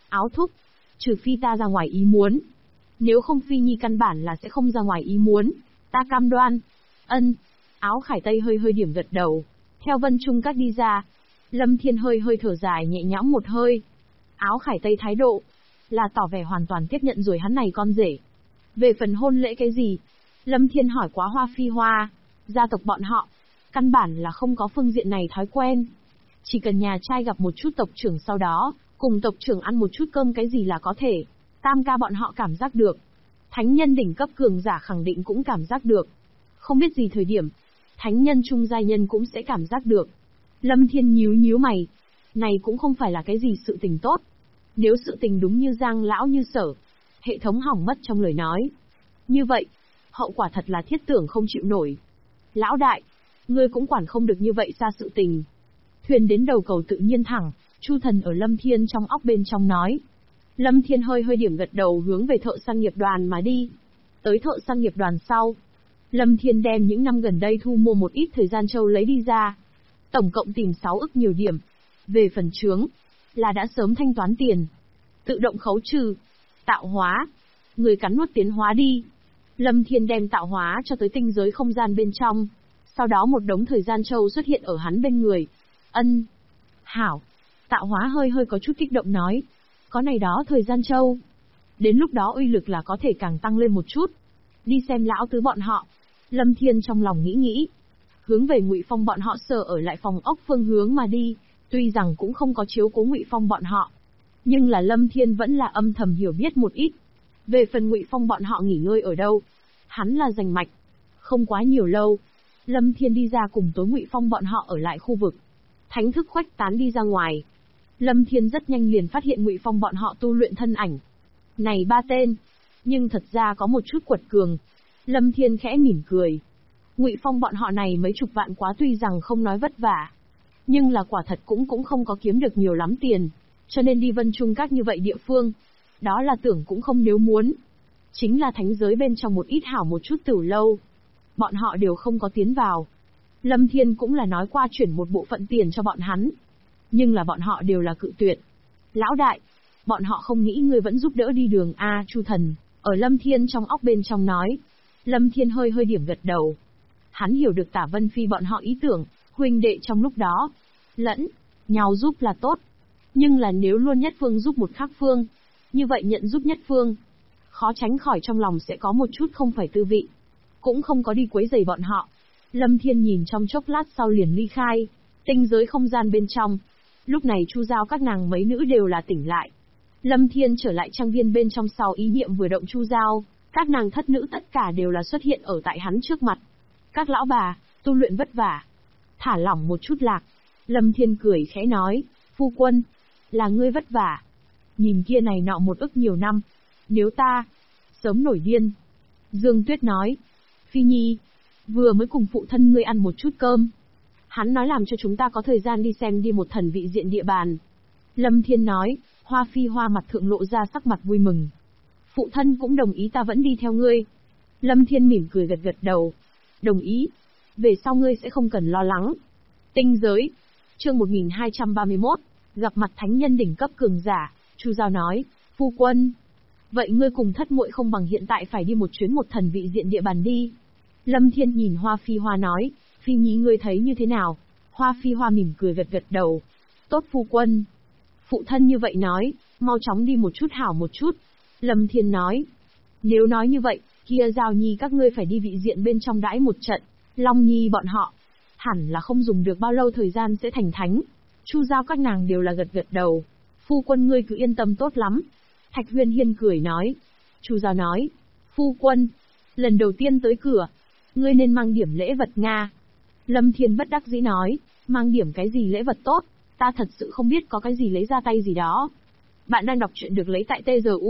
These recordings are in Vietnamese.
Áo thúc, trừ phi ta ra ngoài ý muốn. Nếu không Phi Nhi căn bản là sẽ không ra ngoài ý muốn. Ta cam đoan. Ân. Áo Khải Tây hơi hơi điểm gật đầu. Theo Vân Trung Các đi ra, Lâm Thiên hơi hơi thở dài nhẹ nhõm một hơi. Áo Khải Tây thái độ là tỏ vẻ hoàn toàn tiếp nhận rồi hắn này con rể. Về phần hôn lễ cái gì, Lâm Thiên hỏi quá Hoa Phi Hoa, gia tộc bọn họ, căn bản là không có phương diện này thói quen. Chỉ cần nhà trai gặp một chút tộc trưởng sau đó, cùng tộc trưởng ăn một chút cơm cái gì là có thể. Tam ca bọn họ cảm giác được. Thánh nhân đỉnh cấp cường giả khẳng định cũng cảm giác được. Không biết gì thời điểm, thánh nhân trung giai nhân cũng sẽ cảm giác được. Lâm Thiên nhíu nhíu mày. Này cũng không phải là cái gì sự tình tốt. Nếu sự tình đúng như Giang lão như Sở, hệ thống hỏng mất trong lời nói. Như vậy, hậu quả thật là thiết tưởng không chịu nổi. Lão đại, ngươi cũng quản không được như vậy xa sự tình. Thuyền đến đầu cầu tự nhiên thẳng, Chu Thần ở Lâm Thiên trong óc bên trong nói. Lâm Thiên hơi hơi điểm gật đầu hướng về thợ săn nghiệp đoàn mà đi. Tới thợ săn nghiệp đoàn sau, Lâm Thiên đem những năm gần đây thu mua một ít thời gian châu lấy đi ra. Tổng cộng tìm 6 ức nhiều điểm. Về phần chướng, là đã sớm thanh toán tiền. Tự động khấu trừ, tạo hóa, người cắn nuốt tiến hóa đi. Lâm Thiên đem tạo hóa cho tới tinh giới không gian bên trong. Sau đó một đống thời gian châu xuất hiện ở hắn bên người. Ân. Hảo. Tạo hóa hơi hơi có chút kích động nói. Có này đó thời gian châu. Đến lúc đó uy lực là có thể càng tăng lên một chút. Đi xem lão tứ bọn họ. Lâm Thiên trong lòng nghĩ nghĩ. Hướng về Ngụy Phong bọn họ sở ở lại phòng ốc phương hướng mà đi. Tuy rằng cũng không có chiếu cố Ngụy Phong bọn họ. Nhưng là Lâm Thiên vẫn là âm thầm hiểu biết một ít. Về phần Ngụy Phong bọn họ nghỉ ngơi ở đâu, hắn là rành mạch. Không quá nhiều lâu, Lâm Thiên đi ra cùng tối Ngụy Phong bọn họ ở lại khu vực. Thánh thức khuếch tán đi ra ngoài. Lâm Thiên rất nhanh liền phát hiện Ngụy Phong bọn họ tu luyện thân ảnh. Này 3 tên, nhưng thật ra có một chút quật cường. Lâm Thiên khẽ mỉm cười. Ngụy Phong bọn họ này mấy chục vạn quá tuy rằng không nói vất vả, nhưng là quả thật cũng không có kiếm được nhiều lắm tiền, cho nên đi Vân Trung Các như vậy địa phương, đó là tưởng cũng không nếu muốn. Chính là thánh giới bên trong một ít hảo một chút tửu lâu, bọn họ đều không có tiến vào. Lâm Thiên cũng là nói qua chuyển một bộ phận tiền cho bọn hắn, nhưng là bọn họ đều là cự tuyệt. Lão đại, bọn họ không nghĩ ngươi vẫn giúp đỡ đi đường a. Chu Thần ở Lâm Thiên trong óc bên trong nói. Lâm Thiên hơi hơi điểm gật đầu. Hắn hiểu được Tả Vân Phi bọn họ ý tưởng, huynh đệ trong lúc đó lẫn nhau giúp là tốt, nhưng là nếu luôn nhất phương giúp một khác phương, như vậy nhận giúp nhất phương, khó tránh khỏi trong lòng sẽ có một chút không phải tư vị. Cũng không có đi quấy rầy bọn họ. Lâm Thiên nhìn trong chốc lát sau liền ly khai. Tinh giới không gian bên trong, lúc này Chu Giao các nàng mấy nữ đều là tỉnh lại. Lâm Thiên trở lại trang viên bên trong sau ý niệm vừa động Chu Giao, các nàng thất nữ tất cả đều là xuất hiện ở tại hắn trước mặt. Các lão bà, tu luyện vất vả. Thả lỏng một chút lạc. Lâm Thiên cười khẽ nói, phu quân, là ngươi vất vả. Nhìn kia này nọ một ức nhiều năm. Nếu ta sớm nổi điên. Dương Tuyết nói, Phi Nhi, vừa mới cùng phụ thân ngươi ăn một chút cơm. Hắn nói làm cho chúng ta có thời gian đi xem đi một thần vị diện địa bàn. Lâm Thiên nói, Hoa Phi Hoa mặt thượng lộ ra sắc mặt vui mừng. Phụ thân cũng đồng ý ta vẫn đi theo ngươi. Lâm Thiên mỉm cười gật gật đầu. Đồng ý. Về sau ngươi sẽ không cần lo lắng. Tinh giới. Chương 1231. Gặp mặt thánh nhân đỉnh cấp cường giả. Chu Giao nói, phu quân. Vậy ngươi cùng thất muội không bằng hiện tại phải đi một chuyến một thần vị diện địa bàn đi. Lâm Thiên nhìn Hoa Phi Hoa nói, Phi Nhi ngươi thấy như thế nào? Hoa Phi Hoa mỉm cười gật gật đầu. Tốt phu quân. Phụ thân như vậy nói, mau chóng đi một chút hảo một chút. Lâm Thiên nói, nếu nói như vậy, kia Giao Nhi các ngươi phải đi vị diện bên trong đãi một trận. Long Nhi bọn họ, hẳn là không dùng được bao lâu thời gian sẽ thành thánh. Chu Giao các nàng đều là gật gật đầu. Phu quân ngươi cứ yên tâm tốt lắm. Thạch Huyên Hiên cười nói. Chu Giao nói, phu quân, lần đầu tiên tới cửa, ngươi nên mang điểm lễ vật Nga. Lâm Thiên bất đắc dĩ nói, mang điểm cái gì lễ vật tốt, ta thật sự không biết có cái gì lấy ra tay gì đó. Bạn đang đọc truyện được lấy tại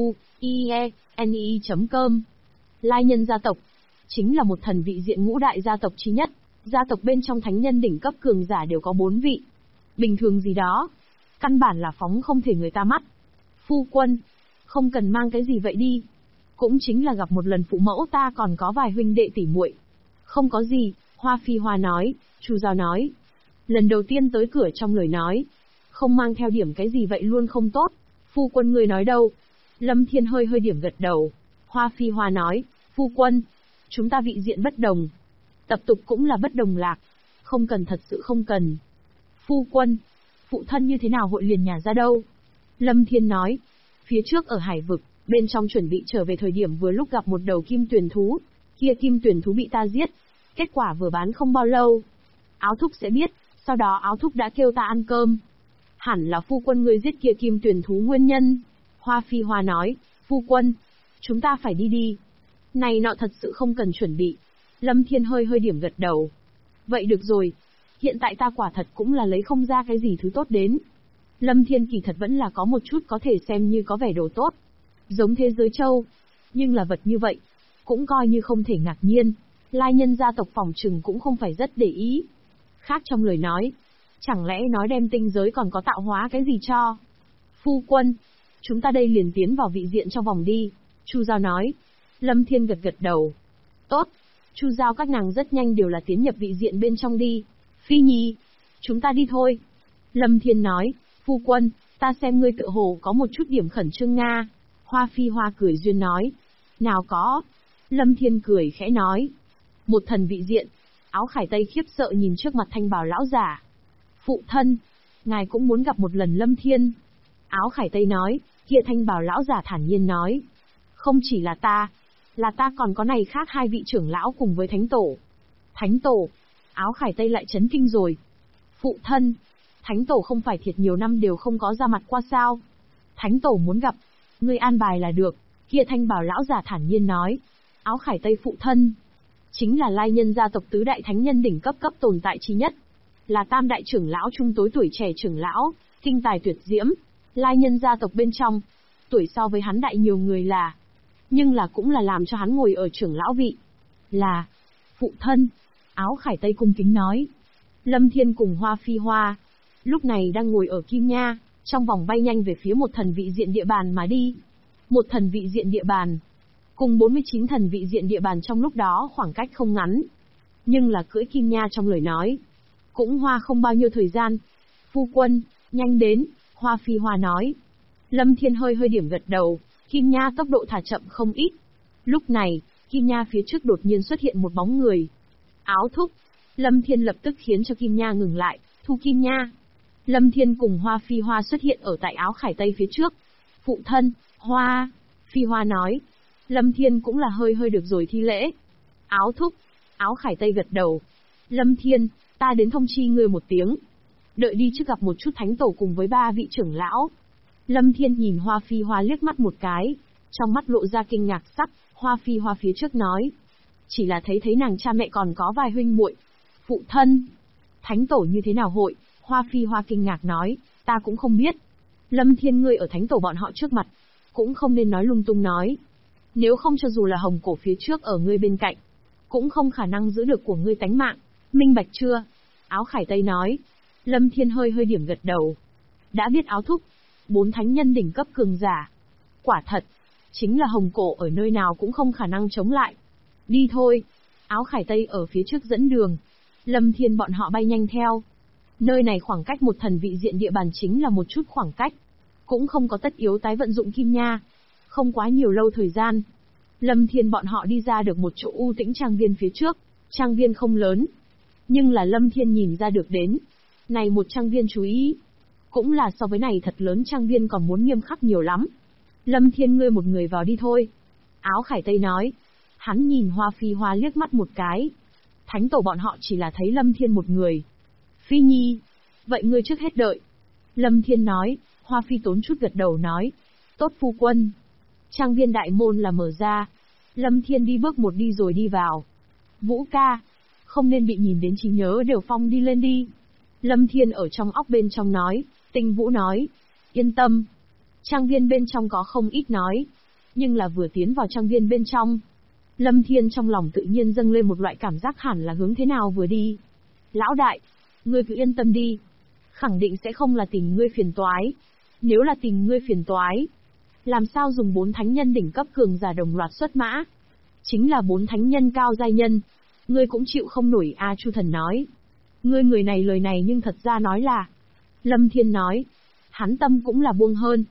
tzuiene.com. Lai Nhân gia tộc chính là một thần vị diện ngũ đại gia tộc chi nhất, gia tộc bên trong thánh nhân đỉnh cấp cường giả đều có 4 vị. Bình thường gì đó, căn bản là phóng không thể người ta mắt. Phu quân, không cần mang cái gì vậy đi. Cũng chính là gặp một lần phụ mẫu ta còn có vài huynh đệ tỉ muội. Không có gì, Hoa Phi Hoa nói. Chu Giao nói, lần đầu tiên tới cửa trong lời nói, không mang theo điểm cái gì vậy luôn không tốt. Phu quân người nói đâu? Lâm Thiên hơi hơi điểm gật đầu. Hoa Phi Hoa nói, phu quân, chúng ta vị diện bất đồng. Tập tục cũng là bất đồng lạc. Không cần, thật sự không cần. Phu quân, phụ thân như thế nào hội liền nhà ra đâu? Lâm Thiên nói, phía trước ở hải vực, bên trong chuẩn bị trở về thời điểm vừa lúc gặp một đầu kim tuyển thú. Kia kim tuyển thú bị ta giết. Kết quả vừa bán không bao lâu. Áo thúc sẽ biết, sau đó áo thúc đã kêu ta ăn cơm. Hẳn là phu quân người giết kia kim tuyển thú nguyên nhân. Hoa Phi Hoa nói, phu quân, chúng ta phải đi đi. Này nọ thật sự không cần chuẩn bị. Lâm Thiên hơi hơi điểm gật đầu. Vậy được rồi, hiện tại ta quả thật cũng là lấy không ra cái gì thứ tốt đến. Lâm Thiên kỳ thật vẫn là có một chút có thể xem như có vẻ đồ tốt. Giống thế giới châu. Nhưng là vật như vậy, cũng coi như không thể ngạc nhiên. Lai nhân gia tộc phòng trừng cũng không phải rất để ý. Khác trong lời nói, chẳng lẽ nói đem tinh giới còn có tạo hóa cái gì cho? Phu quân, chúng ta đây liền tiến vào vị diện trong vòng đi. Chu Giao nói. Lâm Thiên gật gật đầu. Tốt. Chu Giao các nàng rất nhanh đều là tiến nhập vị diện bên trong đi. Phi Nhi, chúng ta đi thôi. Lâm Thiên nói, phu quân, ta xem ngươi tự hồ có một chút điểm khẩn trương nga. Hoa Phi Hoa cười duyên nói. Nào có. Lâm Thiên cười khẽ nói. Một thần vị diện. Áo khải tây khiếp sợ nhìn trước mặt thanh bào lão giả. Phụ thân, ngài cũng muốn gặp một lần Lâm Thiên. Áo khải tây nói, kia thanh bào lão giả thản nhiên nói. Không chỉ là ta còn có này khác hai vị trưởng lão cùng với thánh tổ. Thánh tổ, áo khải tây lại chấn kinh rồi. Phụ thân, thánh tổ không phải thiệt nhiều năm đều không có ra mặt qua sao. Thánh tổ muốn gặp, ngươi an bài là được, kia thanh bào lão giả thản nhiên nói. Áo khải tây phụ thân, chính là lai nhân gia tộc tứ đại thánh nhân đỉnh cấp tồn tại chi nhất. Là tam đại trưởng lão trung tối tuổi trẻ trưởng lão, kinh tài tuyệt diễm. Lai nhân gia tộc bên trong, tuổi so với hắn đại nhiều người là. Nhưng là cũng là làm cho hắn ngồi ở trưởng lão vị. Là, phụ thân, áo khải tây cung kính nói. Lâm Thiên cùng Hoa Phi Hoa, lúc này đang ngồi ở Kim Nha, trong vòng bay nhanh về phía một thần vị diện địa bàn mà đi. Một thần vị diện địa bàn, cùng 49 thần vị diện địa bàn trong lúc đó khoảng cách không ngắn. Nhưng là cưỡi Kim Nha trong lời nói, cũng hoa không bao nhiêu thời gian. Phu quân, nhanh đến, Hoa Phi Hoa nói. Lâm Thiên hơi hơi điểm gật đầu, Kim Nha tốc độ thả chậm không ít. Lúc này, Kim Nha phía trước đột nhiên xuất hiện một bóng người. Áo thúc, Lâm Thiên lập tức khiến cho Kim Nha ngừng lại, thu Kim Nha. Lâm Thiên cùng Hoa Phi Hoa xuất hiện ở tại áo khải tây phía trước. Phụ thân, Hoa, Phi Hoa nói. Lâm Thiên cũng là hơi hơi được rồi thi lễ. Áo thúc, áo khải tây gật đầu. Lâm Thiên, ta đến thông chi ngươi một tiếng. Đợi đi trước gặp một chút thánh tổ cùng với 3 vị trưởng lão. Lâm Thiên nhìn Hoa Phi Hoa liếc mắt một cái, trong mắt lộ ra kinh ngạc sắc. Hoa Phi Hoa phía trước nói, chỉ là thấy nàng cha mẹ còn có vài huynh muội. Phụ thân, thánh tổ như thế nào hội? Hoa Phi Hoa kinh ngạc nói, ta cũng không biết. Lâm Thiên, ngươi ở thánh tổ bọn họ trước mặt, cũng không nên nói lung tung nói. Nếu không cho dù là hồng cổ phía trước ở ngươi bên cạnh, cũng không khả năng giữ được của ngươi tánh mạng. Minh bạch chưa? Áo khải tây nói. Lâm Thiên hơi hơi điểm gật đầu. Đã biết áo thúc, 4 thánh nhân đỉnh cấp cường giả. Quả thật, chính là hồng cổ ở nơi nào cũng không khả năng chống lại. Đi thôi. Áo khải tây ở phía trước dẫn đường. Lâm Thiên bọn họ bay nhanh theo. Nơi này khoảng cách một thần vị diện địa bàn chính là một chút khoảng cách. Cũng không có tất yếu tái vận dụng Kim Nha. Không quá nhiều lâu thời gian. Lâm Thiên bọn họ đi ra được một chỗ u tĩnh trang viên phía trước. Trang viên không lớn. Nhưng là Lâm Thiên nhìn ra được đến. Này một trang viên chú ý. Cũng là so với này thật lớn trang viên còn muốn nghiêm khắc nhiều lắm. Lâm Thiên, ngươi một người vào đi thôi. Áo khải tây nói. Hắn nhìn Hoa Phi Hoa liếc mắt một cái. Thánh tổ bọn họ chỉ là thấy Lâm Thiên một người. Phi Nhi, vậy ngươi trước hết đợi. Lâm Thiên nói. Hoa Phi tốn chút gật đầu nói. Tốt phu quân. Trang viên đại môn là mở ra. Lâm Thiên đi bước một đi rồi đi vào. Vũ ca, không nên bị nhìn đến trí nhớ đều phong đi lên đi. Lâm Thiên ở trong óc bên trong nói. Tinh Vũ nói. Yên tâm. Trang viên bên trong có không ít nói. Nhưng là vừa tiến vào trang viên bên trong, Lâm Thiên trong lòng tự nhiên dâng lên một loại cảm giác hẳn là hướng thế nào vừa đi. Lão đại, ngươi cứ yên tâm đi. Khẳng định sẽ không là tìm ngươi phiền toái. Nếu là tìm ngươi phiền toái, làm sao dùng 4 thánh nhân đỉnh cấp cường giả đồng loạt xuất mã? Chính là 4 thánh nhân cao giai nhân. Ngươi cũng chịu không nổi a. Chu Thần nói. Ngươi người này lời này nhưng thật ra nói là. Lâm Thiên nói. Hắn tâm cũng là buông hơn.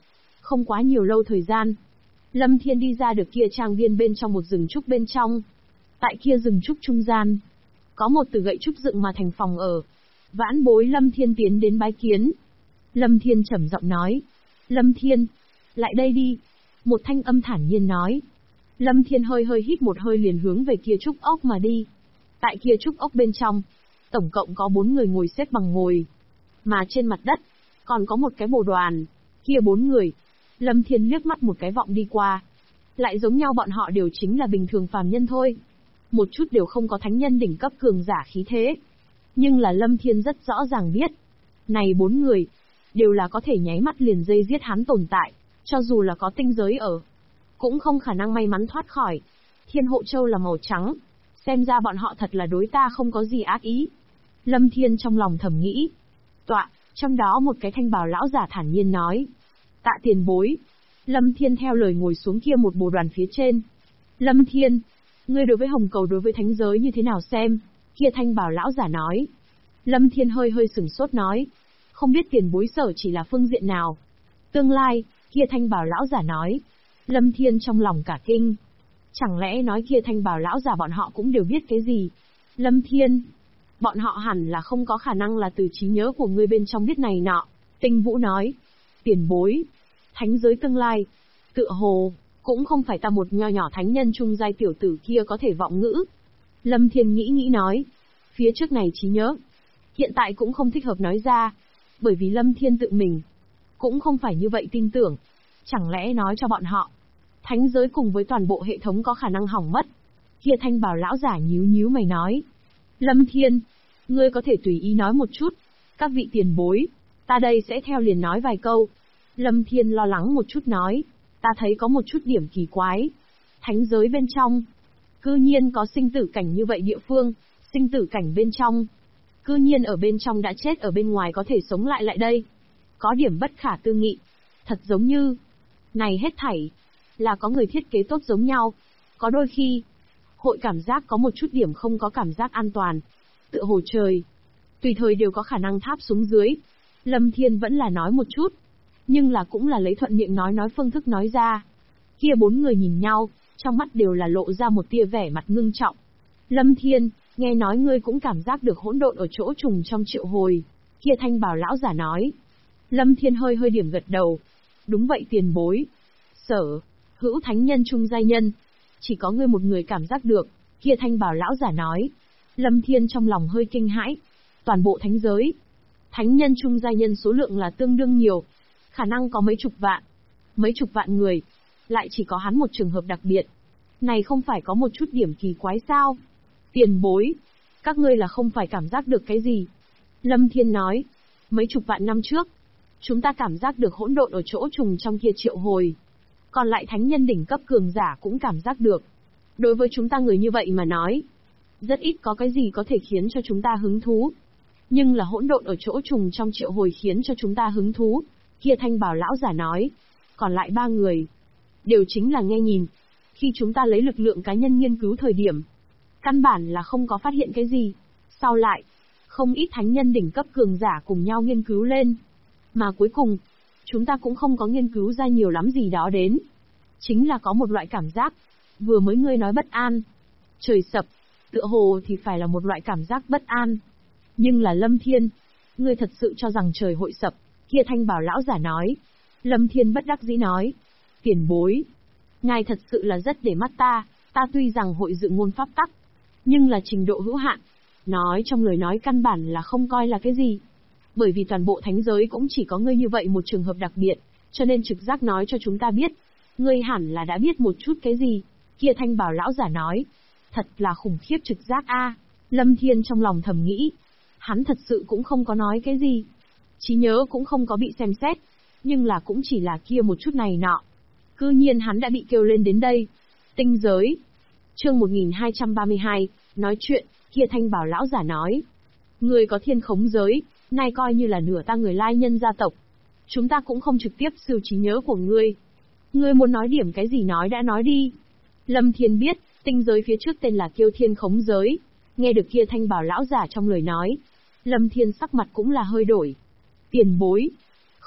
Không quá nhiều lâu thời gian, Lâm Thiên đi ra được kia trang viên bên trong một rừng trúc bên trong. Tại kia rừng trúc trung gian, có một từ gậy trúc dựng mà thành phòng ở. Vãn bối Lâm Thiên tiến đến bái kiến. Lâm Thiên trầm giọng nói. Lâm Thiên, lại đây đi. Một thanh âm thản nhiên nói. Lâm Thiên hơi hít một hơi liền hướng về kia trúc ốc mà đi. Tại kia trúc ốc bên trong, tổng cộng có 4 người ngồi xếp bằng ngồi. Mà trên mặt đất, còn có một cái bồ đoàn. Kia 4 người, Lâm Thiên liếc mắt một cái vọng đi qua. Lại giống nhau bọn họ đều chính là bình thường phàm nhân thôi. Một chút đều không có thánh nhân đỉnh cấp cường giả khí thế. Nhưng là Lâm Thiên rất rõ ràng biết. Này 4 người, đều là có thể nháy mắt liền dây giết hắn tồn tại. Cho dù là có tinh giới ở, cũng không khả năng may mắn thoát khỏi. Thiên hộ châu là màu trắng. Xem ra bọn họ thật là đối ta không có gì ác ý. Lâm Thiên trong lòng thầm nghĩ. Tọa, trong đó một cái thanh bào lão giả thản nhiên nói. Tạ tiền bối. Lâm Thiên theo lời ngồi xuống kia một bồ đoàn phía trên. Lâm Thiên, ngươi đối với hồng cầu đối với thánh giới như thế nào xem? Kia thanh bào lão giả nói. Lâm Thiên hơi sửng sốt nói. Không biết tiền bối sở chỉ là phương diện nào. Tương lai, kia thanh bào lão giả nói. Lâm Thiên trong lòng cả kinh. Chẳng lẽ nói kia thanh bào lão giả bọn họ cũng đều biết cái gì? Lâm Thiên, bọn họ hẳn là không có khả năng là từ trí nhớ của ngươi bên trong biết này nọ. Tinh Vũ nói. Tiền bối, thánh giới tương lai, tựa hồ, cũng không phải ta một nho nhỏ thánh nhân trung giai tiểu tử kia có thể vọng ngữ. Lâm Thiên nghĩ nói. Phía trước này trí nhớ, hiện tại cũng không thích hợp nói ra. Bởi vì Lâm Thiên tự mình, cũng không phải như vậy tin tưởng. Chẳng lẽ nói cho bọn họ, thánh giới cùng với toàn bộ hệ thống có khả năng hỏng mất. Kia thanh bào lão giả nhíu mày nói. Lâm Thiên, ngươi có thể tùy ý nói một chút. Các vị tiền bối, ta đây sẽ theo liền nói vài câu. Lâm Thiên lo lắng một chút nói. Ta thấy có một chút điểm kỳ quái. Thánh giới bên trong, cư nhiên có sinh tử cảnh như vậy địa phương. Sinh tử cảnh bên trong, cư nhiên ở bên trong đã chết ở bên ngoài có thể sống lại đây. Có điểm bất khả tư nghị. Thật giống như, này hết thảy, là có người thiết kế tốt giống nhau. Có đôi khi, hội cảm giác có một chút điểm không có cảm giác an toàn. Tựa hồ trời, tùy thời đều có khả năng tháp xuống dưới. Lâm Thiên vẫn là nói một chút, nhưng là cũng là lấy thuận miệng nói phương thức nói ra. Kia 4 người nhìn nhau, trong mắt đều là lộ ra một tia vẻ mặt ngưng trọng. Lâm Thiên, nghe nói ngươi cũng cảm giác được hỗn độn ở chỗ trùng trong triệu hồi. Kia thanh bào lão giả nói. Lâm Thiên hơi điểm gật đầu. Đúng vậy tiền bối. Sở, hữu thánh nhân trung giai nhân. Chỉ có ngươi một người cảm giác được. Kia thanh bào lão giả nói. Lâm Thiên trong lòng hơi kinh hãi. Toàn bộ thánh giới, thánh nhân trung giai nhân số lượng là tương đương nhiều. Khả năng có mấy chục vạn. Mấy chục vạn người. Lại chỉ có hắn một trường hợp đặc biệt. Này không phải có một chút điểm kỳ quái sao? Tiền bối, các ngươi là không phải cảm giác được cái gì? Lâm Thiên nói. Mấy chục vạn năm trước, chúng ta cảm giác được hỗn độn ở chỗ trùng trong kia triệu hồi. Còn lại thánh nhân đỉnh cấp cường giả cũng cảm giác được. Đối với chúng ta người như vậy mà nói, rất ít có cái gì có thể khiến cho chúng ta hứng thú. Nhưng là hỗn độn ở chỗ trùng trong triệu hồi khiến cho chúng ta hứng thú. Kia thanh bào lão giả nói. Còn lại 3 người, đều chính là nghe nhìn. Khi chúng ta lấy lực lượng cá nhân nghiên cứu thời điểm, căn bản là không có phát hiện cái gì. Sau lại, không ít thánh nhân đỉnh cấp cường giả cùng nhau nghiên cứu lên. Mà cuối cùng, chúng ta cũng không có nghiên cứu ra nhiều lắm gì đó đến. Chính là có một loại cảm giác, vừa mới ngươi nói bất an. Trời sập, tựa hồ thì phải là một loại cảm giác bất an. Nhưng là Lâm Thiên, ngươi thật sự cho rằng trời hội sập? Kia thanh bào lão giả nói. Lâm Thiên bất đắc dĩ nói. Tiền bối, ngài thật sự là rất để mắt ta tuy rằng hội dự ngôn pháp tắc, nhưng là trình độ hữu hạn. Nói trong lời nói căn bản là không coi là cái gì. Bởi vì toàn bộ thánh giới cũng chỉ có ngươi như vậy một trường hợp đặc biệt, cho nên trực giác nói cho chúng ta biết. Ngươi hẳn là đã biết một chút cái gì. Kia thanh bào lão giả nói. Thật là khủng khiếp trực giác a. Lâm Thiên trong lòng thầm nghĩ. Hắn thật sự cũng không có nói cái gì. Trí nhớ cũng không có bị xem xét. Nhưng là cũng chỉ là kia một chút này nọ. Cư nhiên hắn đã bị kêu lên đến đây. Tinh giới. Chương 1232, nói chuyện, kia thanh bào lão giả nói. Người có thiên khống giới, nay coi như là nửa ta người lai nhân gia tộc. Chúng ta cũng không trực tiếp sưu trí nhớ của ngươi. Ngươi muốn nói điểm cái gì nói đã nói đi. Lâm Thiên biết, tinh giới phía trước tên là Kiêu Thiên Khống Giới. Nghe được kia thanh bào lão giả trong lời nói, Lâm Thiên sắc mặt cũng là hơi đổi. Tiền bối,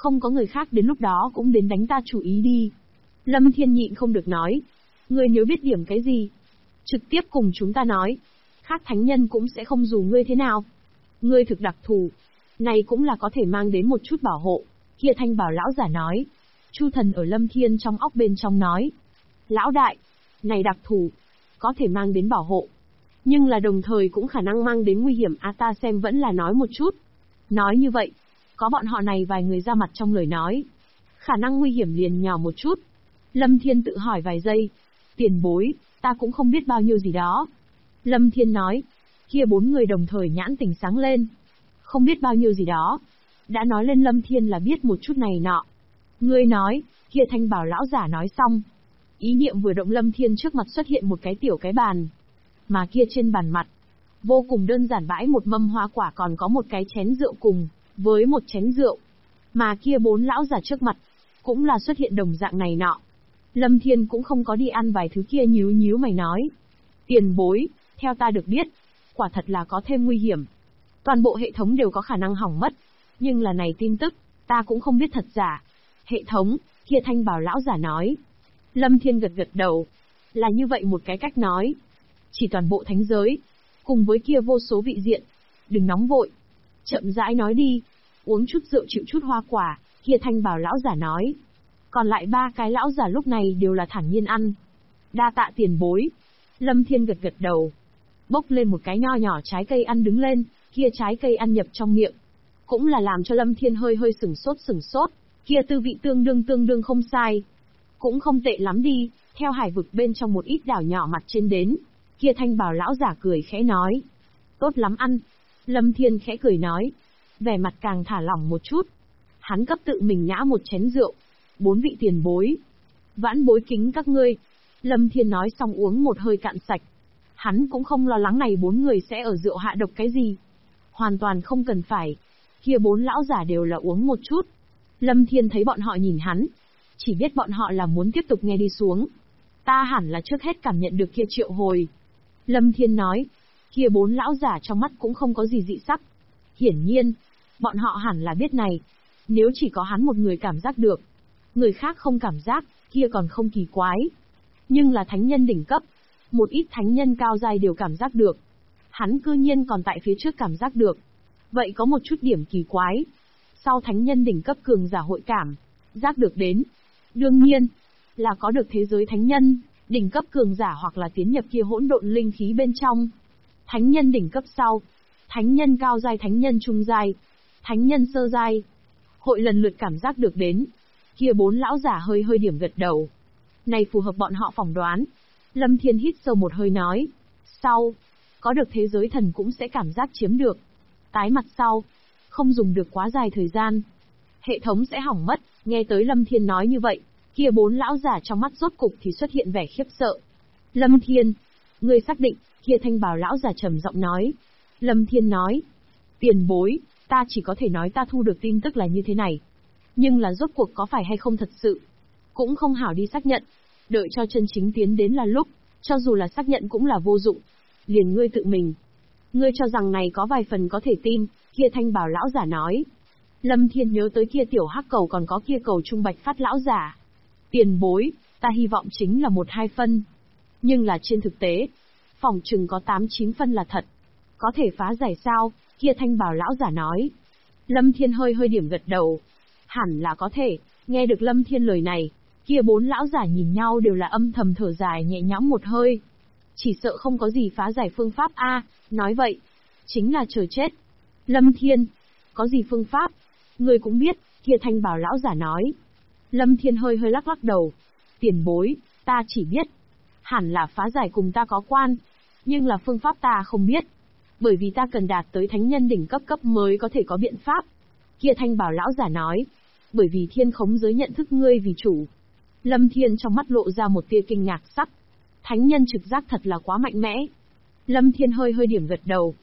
Không có người khác đến lúc đó cũng đến đánh ta chủ ý đi. Lâm Thiên nhịn không được nói. Ngươi nếu biết điểm cái gì, trực tiếp cùng chúng ta nói. Khác thánh nhân cũng sẽ không dù ngươi thế nào. Ngươi thực đặc thù. Này cũng là có thể mang đến một chút bảo hộ. Kia Thanh Bảo lão giả nói. Chu Thần ở Lâm Thiên trong óc bên trong nói. Lão đại, này đặc thù, có thể mang đến bảo hộ. Nhưng là đồng thời cũng khả năng mang đến nguy hiểm, ta xem vẫn là nói một chút. Nói như vậy, có bọn họ này vài người ra mặt trong lời nói. Khả năng nguy hiểm liền nhỏ một chút. Lâm Thiên tự hỏi vài giây. Tiền bối, ta cũng không biết bao nhiêu gì đó. Lâm Thiên nói. Kia 4 người đồng thời nhãn tỉnh sáng lên. Không biết bao nhiêu gì đó. Đã nói lên Lâm Thiên là biết một chút này nọ. Ngươi nói, kia Thanh Bảo lão giả nói xong. Ý niệm vừa động, Lâm Thiên trước mặt xuất hiện một cái tiểu cái bàn. Mà kia trên bàn mặt, vô cùng đơn giản bãi một mâm hoa quả, còn có một cái chén rượu cùng với một chén rượu. Mà kia 4 lão giả trước mặt, cũng là xuất hiện đồng dạng này nọ. Lâm Thiên cũng không có đi ăn vài thứ kia, nhíu nhíu mày nói. Tiền bối, theo ta được biết, quả thật là có thêm nguy hiểm. Toàn bộ hệ thống đều có khả năng hỏng mất. Nhưng là này tin tức, ta cũng không biết thật giả. Hệ thống, kia Thanh Bảo lão giả nói. Lâm Thiên gật gật đầu. Là như vậy một cái cách nói. Chỉ toàn bộ thánh giới, cùng với kia vô số vị diện. Đừng nóng vội. Chậm rãi nói đi. Uống chút rượu chịu chút hoa quả, kia Thanh Bảo lão giả nói. Còn lại 3 cái lão giả lúc này đều là thản nhiên ăn. Đa tạ tiền bối. Lâm Thiên gật gật đầu. Bốc lên một cái nho nhỏ trái cây ăn đứng lên, kia trái cây ăn nhập trong miệng. Cũng là làm cho Lâm Thiên hơi sửng sốt, kia tư vị tương đương không sai. Cũng không tệ lắm đi, theo hải vực bên trong một ít đảo nhỏ mặt trên đến. Kia Thanh Bảo lão giả cười khẽ nói. Tốt lắm ăn. Lâm Thiên khẽ cười nói. Vẻ mặt càng thả lỏng một chút. Hắn cấp tự mình nhã một chén rượu. 4 vị tiền bối. Vãn bối kính các ngươi. Lâm Thiên nói xong uống một hơi cạn sạch. Hắn cũng không lo lắng này 4 người sẽ ở rượu hạ độc cái gì. Hoàn toàn không cần phải. Kia 4 lão giả đều là uống một chút. Lâm Thiên thấy bọn họ nhìn hắn. Chỉ biết bọn họ là muốn tiếp tục nghe đi xuống. Ta hẳn là trước hết cảm nhận được kia triệu hồi. Lâm Thiên nói. Kia 4 lão giả trong mắt cũng không có gì dị sắc. Hiển nhiên, bọn họ hẳn là biết này. Nếu chỉ có hắn một người cảm giác được, người khác không cảm giác, kia còn không kỳ quái. Nhưng là thánh nhân đỉnh cấp, một ít thánh nhân cao giai đều cảm giác được. Hắn cư nhiên còn tại phía trước cảm giác được. Vậy có một chút điểm kỳ quái. Sau thánh nhân đỉnh cấp cường giả hội cảm, giác được đến. Đương nhiên, là có được thế giới thánh nhân, đỉnh cấp cường giả hoặc là tiến nhập kia hỗn độn linh khí bên trong. Thánh nhân đỉnh cấp sau, thánh nhân cao giai, thánh nhân trung giai, thánh nhân sơ giai. Hội lần lượt cảm giác được đến. Kia 4 lão giả hơi điểm gật đầu. Này phù hợp bọn họ phỏng đoán. Lâm Thiên hít sâu một hơi nói. Sau, có được thế giới thần cũng sẽ cảm giác chiếm được. Tái mặt sau, không dùng được quá dài thời gian. Hệ thống sẽ hỏng mất, nghe tới Lâm Thiên nói như vậy. Kia 4 lão giả trong mắt rốt cục thì xuất hiện vẻ khiếp sợ. Lâm Thiên, ngươi xác định, kia Thanh Bảo lão giả trầm giọng nói. Lâm Thiên nói. Tiền bối, ta chỉ có thể nói ta thu được tin tức là như thế này. Nhưng là rốt cuộc có phải hay không thật sự, cũng không hảo đi xác nhận. Đợi cho chân chính tiến đến là lúc, cho dù là xác nhận cũng là vô dụng. Liền ngươi tự mình. Ngươi cho rằng này có vài phần có thể tin, kia Thanh Bảo lão giả nói. Lâm Thiên nhớ tới kia tiểu hắc cầu, còn có kia cầu trung bạch phát lão giả. Tiền bối, ta hy vọng chính là 1-2 phân. Nhưng là trên thực tế, phỏng chừng có 8-9 phân là thật. Có thể phá giải sao? Kia Thanh Bảo lão giả nói. Lâm Thiên hơi điểm gật đầu. Hẳn là có thể. Nghe được Lâm Thiên lời này, kia 4 lão giả nhìn nhau đều là âm thầm thở dài nhẹ nhõm một hơi. Chỉ sợ không có gì phá giải phương pháp a. Nói vậy, chính là chờ chết. Lâm Thiên, có gì phương pháp? Ngươi cũng biết, kia Thanh Bảo lão giả nói. Lâm Thiên hơi lắc đầu. Tiền bối, ta chỉ biết, hẳn là phá giải cùng ta có quan, nhưng là phương pháp ta không biết. Bởi vì ta cần đạt tới thánh nhân đỉnh cấp mới có thể có biện pháp. Kia Thanh Bảo lão giả nói. Bởi vì thiên khống giới nhận thức ngươi vì chủ. Lâm Thiên trong mắt lộ ra một tia kinh ngạc sắc. Thánh nhân trực giác thật là quá mạnh mẽ. Lâm Thiên hơi điểm gật đầu.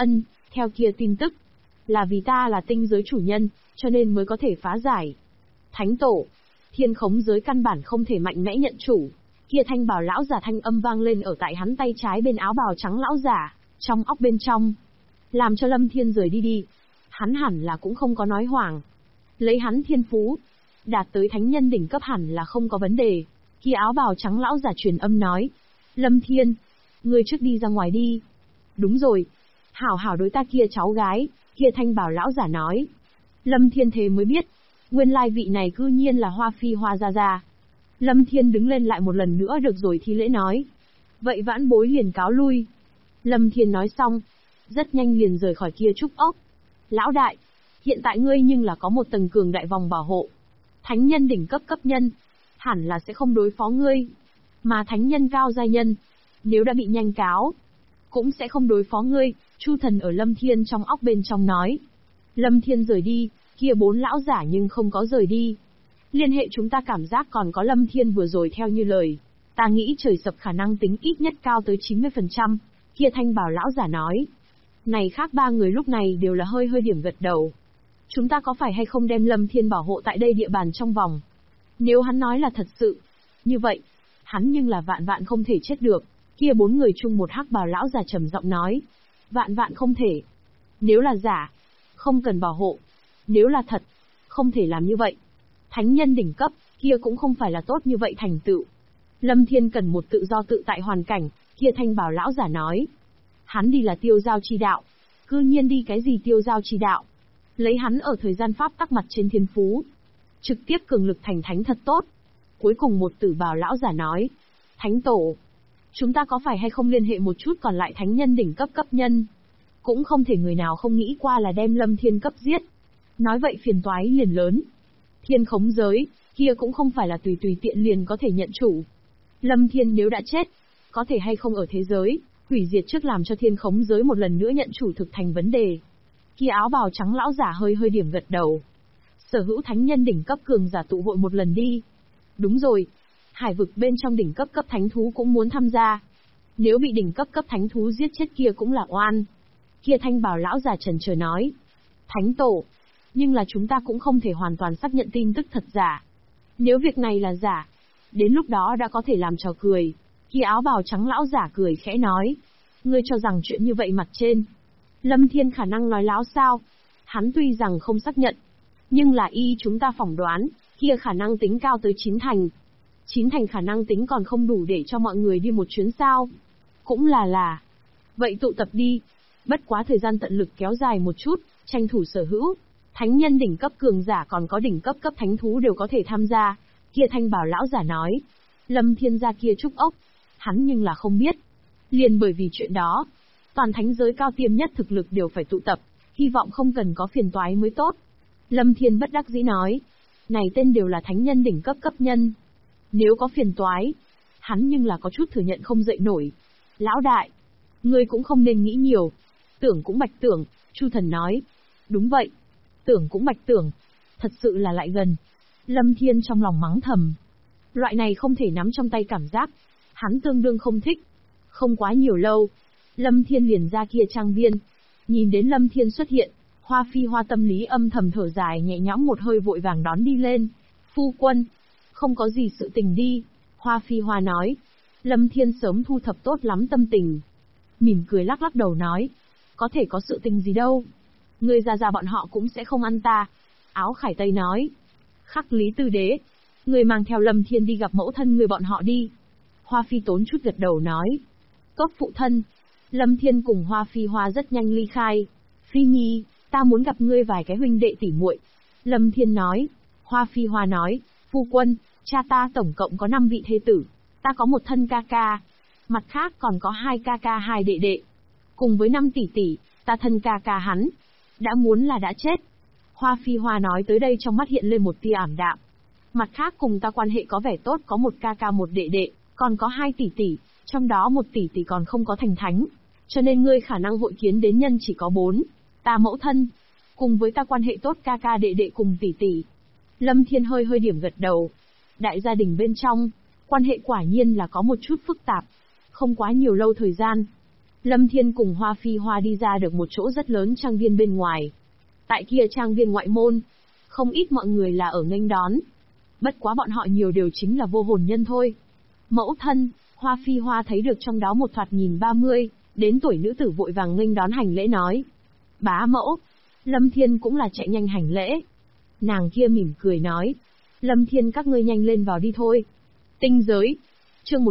Theo kia tin tức, là vì ta là tinh giới chủ nhân, cho nên mới có thể phá giải. Thánh tổ, thiên khống giới căn bản không thể mạnh mẽ nhận chủ. Kia Thanh Bảo lão giả thanh âm vang lên ở tại hắn tay trái bên áo bào trắng lão giả, trong óc bên trong. Làm cho Lâm Thiên rời đi. Hắn hẳn là cũng không có nói hoảng. Lấy hắn thiên phú, đạt tới thánh nhân đỉnh cấp hẳn là không có vấn đề. Kia áo bào trắng lão giả truyền âm nói. Lâm Thiên, ngươi trước đi ra ngoài đi. Đúng rồi. Hảo hảo đối ta kia cháu gái, kia thanh bào lão giả nói. Lâm Thiên thế mới biết, nguyên lai vị này cư nhiên là Hoa Phi Hoa gia gia. Lâm Thiên đứng lên lại một lần nữa được rồi thi lễ nói. Vậy vãn bối liền cáo lui. Lâm Thiên nói xong, rất nhanh liền rời khỏi kia trúc ốc. Lão đại, hiện tại ngươi nhưng là có một tầng cường đại vòng bảo hộ. Thánh nhân đỉnh cấp cấp nhân, hẳn là sẽ không đối phó ngươi. Mà thánh nhân cao giai nhân, nếu đã bị nhanh cáo, cũng sẽ không đối phó ngươi, Chu Thần ở Lâm Thiên trong óc bên trong nói. Lâm Thiên rời đi, kia 4 lão giả nhưng không có rời đi. Liên hệ chúng ta cảm giác còn có Lâm Thiên vừa rồi theo như lời. Ta nghĩ trời sập khả năng tính ít nhất cao tới 90%, kia thanh bảo lão giả nói. Này khác 3 người lúc này đều là hơi hơi điểm gật đầu. Chúng ta có phải hay không đem Lâm Thiên bảo hộ tại đây địa bàn trong vòng? Nếu hắn nói là thật sự, như vậy, hắn nhưng là vạn vạn không thể chết được. Kia 4 người chung một hắc bào lão già trầm giọng nói. Vạn vạn không thể. Nếu là giả, không cần bảo hộ. Nếu là thật, không thể làm như vậy. Thánh nhân đỉnh cấp, kia cũng không phải là tốt như vậy thành tựu. Lâm Thiên cần một tự do tự tại hoàn cảnh, kia thanh bào lão giả nói. Hắn đi là tiêu giao chi đạo. Cư nhiên đi cái gì tiêu giao chi đạo? Lấy hắn ở thời gian pháp tắc mặt trên thiên phú. Trực tiếp cường lực thành thánh thật tốt. Cuối cùng một tử bào lão giả nói. Thánh tổ. Chúng ta có phải hay không liên hệ một chút còn lại thánh nhân đỉnh cấp cấp nhân? Cũng không thể người nào không nghĩ qua là đem Lâm Thiên cấp giết. Nói vậy phiền toái liền lớn. Thiên khống giới, kia cũng không phải là tùy tùy tiện liền có thể nhận chủ. Lâm Thiên nếu đã chết, có thể hay không ở thế giới, hủy diệt trước làm cho thiên khống giới một lần nữa nhận chủ thực thành vấn đề. Kia áo bào trắng lão giả hơi hơi điểm gật đầu. Sở hữu thánh nhân đỉnh cấp cường giả tụ hội một lần đi. Đúng rồi, hải vực bên trong đỉnh cấp cấp thánh thú cũng muốn tham gia. Nếu bị đỉnh cấp cấp thánh thú giết chết kia cũng là oan. Kia thanh bào lão già chần chờ nói. Thánh tổ, nhưng là chúng ta cũng không thể hoàn toàn xác nhận tin tức thật giả. Nếu việc này là giả, đến lúc đó đã có thể làm trò cười. Kia áo bào trắng lão giả cười khẽ nói. Ngươi cho rằng chuyện như vậy mặt trên. Lâm Thiên khả năng nói láo sao? Hắn tuy rằng không xác nhận, nhưng là y chúng ta phỏng đoán, kia khả năng tính cao tới 9 thành. 9 thành khả năng tính còn không đủ để cho mọi người đi một chuyến sao. Cũng là. Vậy tụ tập đi. Bất quá thời gian tận lực kéo dài một chút, tranh thủ sở hữu. Thánh nhân đỉnh cấp cường giả còn có đỉnh cấp cấp thánh thú đều có thể tham gia. Kia thanh bảo lão giả nói. Lâm Thiên gia kia trúc ốc. Hắn nhưng là không biết. Liền bởi vì chuyện đó, toàn thánh giới cao tiêm nhất thực lực đều phải tụ tập, hy vọng không cần có phiền toái mới tốt. Lâm Thiên bất đắc dĩ nói. Này tên đều là thánh nhân đỉnh cấp cấp nhân. Nếu có phiền toái, hắn nhưng là có chút thừa nhận không dậy nổi. Lão đại, ngươi cũng không nên nghĩ nhiều. Tưởng cũng bạch tưởng, Chu Thần nói. Đúng vậy. Tưởng cũng bạch tưởng. Thật sự là lại gần. Lâm Thiên trong lòng mắng thầm. Loại này không thể nắm trong tay cảm giác. Hắn tương đương không thích. Không quá nhiều lâu, Lâm Thiên liền ra kia trang viên. Nhìn đến Lâm Thiên xuất hiện, Hoa Phi Hoa tâm lý âm thầm thở dài nhẹ nhõm một hơi vội vàng đón đi lên. Phu quân, không có gì sự tình đi. Hoa Phi Hoa nói. Lâm Thiên sớm thu thập tốt lắm tâm tình. Mỉm cười lắc lắc đầu nói. Có thể có sự tình gì đâu. Người già bọn họ cũng sẽ không ăn ta. Áo Khải Tây nói. Khắc Lý Tư Đế, người mang theo Lâm Thiên đi gặp mẫu thân người bọn họ đi. Hoa Phi tốn chút gật đầu nói. Tốt phụ thân. Lâm Thiên cùng Hoa Phi Hoa rất nhanh ly khai. Phi Nhi, ta muốn gặp ngươi vài cái huynh đệ tỉ muội. Lâm Thiên nói. Hoa Phi Hoa nói. Phu quân, cha ta tổng cộng có 5 vị thê tử. Ta có một thân ca ca. Mặt khác còn có 2 ca ca 2 đệ đệ. Cùng với 5 tỷ tỷ, ta thân ca ca hắn. Đã muốn là đã chết. Hoa Phi Hoa nói tới đây trong mắt hiện lên một tia ảm đạm. Mặt khác cùng ta quan hệ có vẻ tốt có một ca ca một đệ đệ, còn có 2 tỷ tỷ, trong đó 1 tỷ tỷ còn không có thành thánh. Cho nên ngươi khả năng hội kiến đến nhân chỉ có 4. Ta mẫu thân, cùng với ta quan hệ tốt ca ca đệ đệ cùng tỷ tỷ. Lâm Thiên hơi hơi điểm gật đầu. Đại gia đình bên trong, quan hệ quả nhiên là có một chút phức tạp. Không quá nhiều lâu thời gian, Lâm Thiên cùng Hoa Phi Hoa đi ra được một chỗ rất lớn trang viên bên ngoài. Tại kia trang viên ngoại môn, không ít mọi người là ở nghênh đón. Bất quá bọn họ nhiều đều chính là vô hồn nhân thôi. Mẫu thân, Hoa Phi Hoa thấy được trong đó một thoạt nhìn 30, đến tuổi nữ tử vội vàng nghênh đón hành lễ nói. Bá mẫu, Lâm Thiên cũng là chạy nhanh hành lễ. Nàng kia mỉm cười nói. Lâm Thiên các ngươi nhanh lên vào đi thôi. Tinh giới. Chương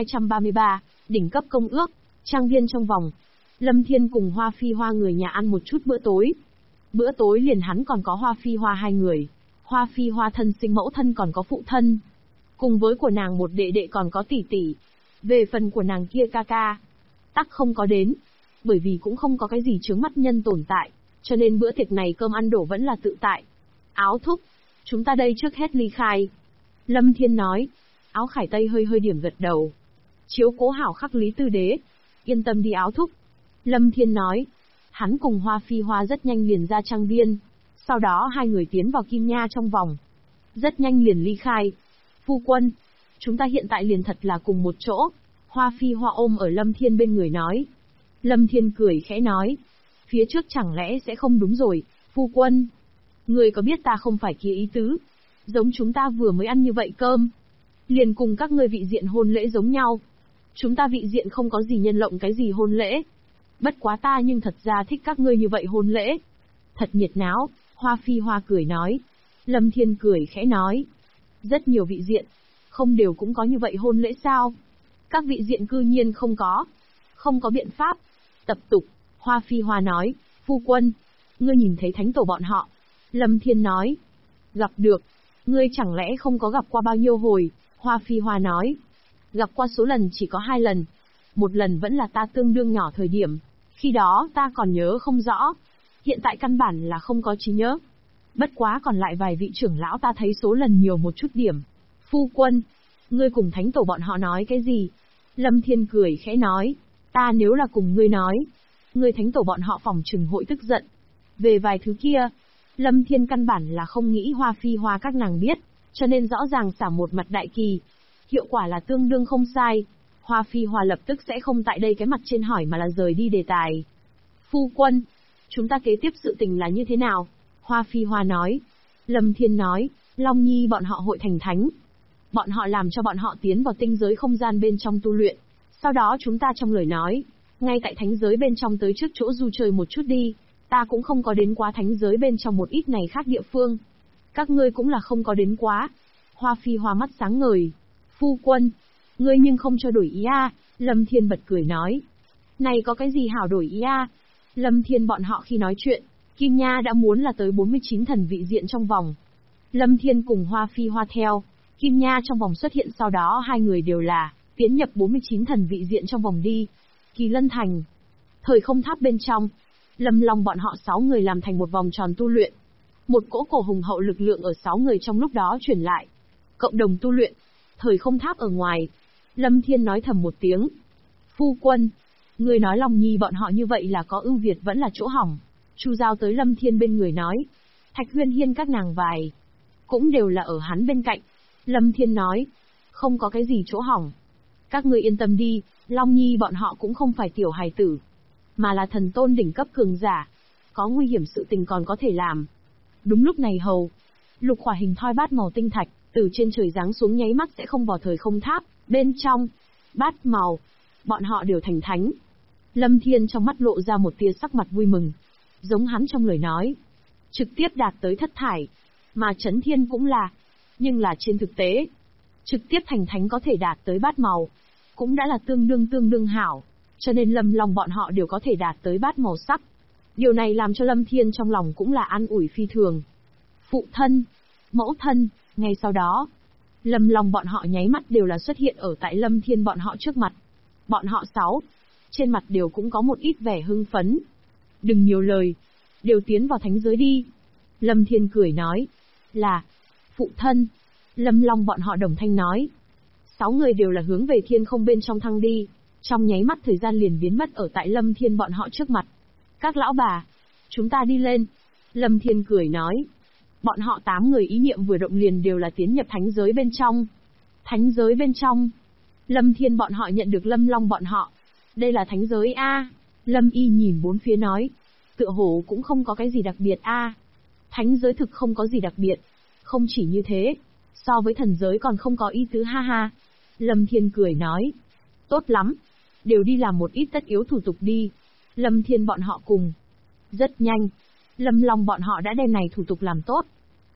1233, đỉnh cấp công ước, trang viên trong vòng. Lâm Thiên cùng Hoa Phi Hoa người nhà ăn một chút bữa tối. Bữa tối liền hắn còn có Hoa Phi Hoa hai người. Hoa Phi Hoa thân sinh mẫu thân còn có phụ thân. Cùng với của nàng một đệ đệ còn có tỷ tỷ. Về phần của nàng kia ca ca, tắc không có đến. Bởi vì cũng không có cái gì chướng mắt nhân tồn tại, cho nên bữa tiệc này cơm ăn đổ vẫn là tự tại. Áo thúc, chúng ta đây trước hết ly khai. Lâm Thiên nói. Áo Khải Tây hơi hơi điểm gật đầu. Chiếu cố hảo khắc Lý Tư Đế. Yên tâm đi Áo thúc. Lâm Thiên nói. Hắn cùng Hoa Phi Hoa rất nhanh liền ra trang viên. Sau đó hai người tiến vào Kim Nha trong vòng. Rất nhanh liền ly khai. Phu quân, chúng ta hiện tại liền thật là cùng một chỗ. Hoa Phi Hoa ôm ở Lâm Thiên bên người nói. Lâm Thiên cười khẽ nói. Phía trước chẳng lẽ sẽ không đúng rồi, phu quân. Người có biết ta không phải kia ý tứ. Giống chúng ta vừa mới ăn như vậy cơm. Liền cùng các ngươi vị diện hôn lễ giống nhau. Chúng ta vị diện không có gì nhân lộng cái gì hôn lễ. Bất quá ta nhưng thật ra thích các ngươi như vậy hôn lễ. Thật nhiệt náo, Hoa Phi Hoa cười nói. Lâm Thiên cười khẽ nói. Rất nhiều vị diện, không đều cũng có như vậy hôn lễ sao? Các vị diện cư nhiên không có. Không có biện pháp. Tập tục, Hoa Phi Hoa nói. Phu quân, ngươi nhìn thấy thánh tổ bọn họ. Lâm Thiên nói. Gặp được. Ngươi chẳng lẽ không có gặp qua bao nhiêu hồi? Hoa Phi Hoa nói. Gặp qua số lần chỉ có 2 lần. Một lần vẫn là ta tương đương nhỏ thời điểm. Khi đó ta còn nhớ không rõ. Hiện tại căn bản là không có trí nhớ. Bất quá còn lại vài vị trưởng lão ta thấy số lần nhiều một chút điểm. Phu quân, ngươi cùng thánh tổ bọn họ nói cái gì? Lâm Thiên cười khẽ nói. Ta nếu là cùng ngươi nói, ngươi thánh tổ bọn họ phòng trừng hội tức giận. Về vài thứ kia, Lâm Thiên căn bản là không nghĩ Hoa Phi Hoa các nàng biết, cho nên rõ ràng xả một mặt đại kỳ. Hiệu quả là tương đương không sai. Hoa Phi Hoa lập tức sẽ không tại đây cái mặt trên hỏi mà là rời đi đề tài. Phu quân, chúng ta kế tiếp sự tình là như thế nào? Hoa Phi Hoa nói. Lâm Thiên nói, Long Nhi bọn họ hội thành thánh. Bọn họ làm cho bọn họ tiến vào tinh giới không gian bên trong tu luyện. Sau đó chúng ta trong lời nói, ngay tại thánh giới bên trong tới trước chỗ du chơi một chút đi. Ta cũng không có đến quá thánh giới bên trong một ít ngày khác địa phương. Các ngươi cũng là không có đến quá. Hoa Phi Hoa mắt sáng ngời. Phu quân, ngươi nhưng không cho đổi ý a? Lâm Thiên bật cười nói. Này có cái gì hảo đổi ý a? Lâm Thiên bọn họ khi nói chuyện, Kim Nha đã muốn là tới 49 thần vị diện trong vòng. Lâm Thiên cùng Hoa Phi Hoa theo, Kim Nha trong vòng xuất hiện sau đó hai người đều là tiến nhập 49 thần vị diện trong vòng đi. Kỳ Lân Thành, thời không tháp bên trong, Lâm Long bọn họ 6 người làm thành một vòng tròn tu luyện. Một cỗ cổ hùng hậu lực lượng ở 6 người trong lúc đó chuyển lại. Cộng đồng tu luyện, thời không tháp ở ngoài. Lâm Thiên nói thầm một tiếng. Phu quân, người nói Long Nhi bọn họ như vậy là có ưu việt vẫn là chỗ hỏng. Chu Giao tới Lâm Thiên bên người nói. Thạch Huyên Hiên các nàng vài cũng đều là ở hắn bên cạnh. Lâm Thiên nói. Không có cái gì chỗ hỏng. Các ngươi yên tâm đi, Long Nhi bọn họ cũng không phải tiểu hài tử, mà là thần tôn đỉnh cấp cường giả. Có nguy hiểm sự tình còn có thể làm. Đúng lúc này hầu, lục khỏa hình thoi bát màu tinh thạch, từ trên trời giáng xuống nháy mắt sẽ không vào thời không tháp, bên trong, bát màu, bọn họ đều thành thánh. Lâm Thiên trong mắt lộ ra một tia sắc mặt vui mừng. Giống hắn trong lời nói. Trực tiếp đạt tới thất thải. Mà Chấn Thiên cũng là. Nhưng là trên thực tế, trực tiếp thành thánh có thể đạt tới bát màu. Cũng đã là tương đương hảo. Cho nên Lâm Long bọn họ đều có thể đạt tới bát màu sắc. Điều này làm cho Lâm Thiên trong lòng cũng là an ủi phi thường. Phụ thân, mẫu thân, ngay sau đó, Lâm Long bọn họ nháy mắt đều là xuất hiện ở tại Lâm Thiên bọn họ trước mặt. Bọn họ 6, trên mặt đều cũng có một ít vẻ hưng phấn. Đừng nhiều lời, đều tiến vào thánh giới đi. Lâm Thiên cười nói, là, phụ thân. Lâm Long bọn họ đồng thanh nói. 6 người đều là hướng về thiên không bên trong thăng đi. Trong nháy mắt thời gian liền biến mất ở tại Lâm Thiên bọn họ trước mặt. Các lão bà, chúng ta đi lên. Lâm Thiên cười nói. Bọn họ 8 người ý niệm vừa động liền đều là tiến nhập thánh giới bên trong. Thánh giới bên trong. Lâm Thiên bọn họ nhận được Lâm Long bọn họ. Đây là thánh giới a. Lâm Y nhìn bốn phía nói. Tựa hồ cũng không có cái gì đặc biệt a. Thánh giới thực không có gì đặc biệt. Không chỉ như thế, so với thần giới còn không có ý tứ ha ha. Lâm Thiên cười nói. Tốt lắm. Đều đi làm một ít tất yếu thủ tục đi. Lâm Thiên bọn họ cùng. Rất nhanh. Lâm Long bọn họ đã đem này thủ tục làm tốt.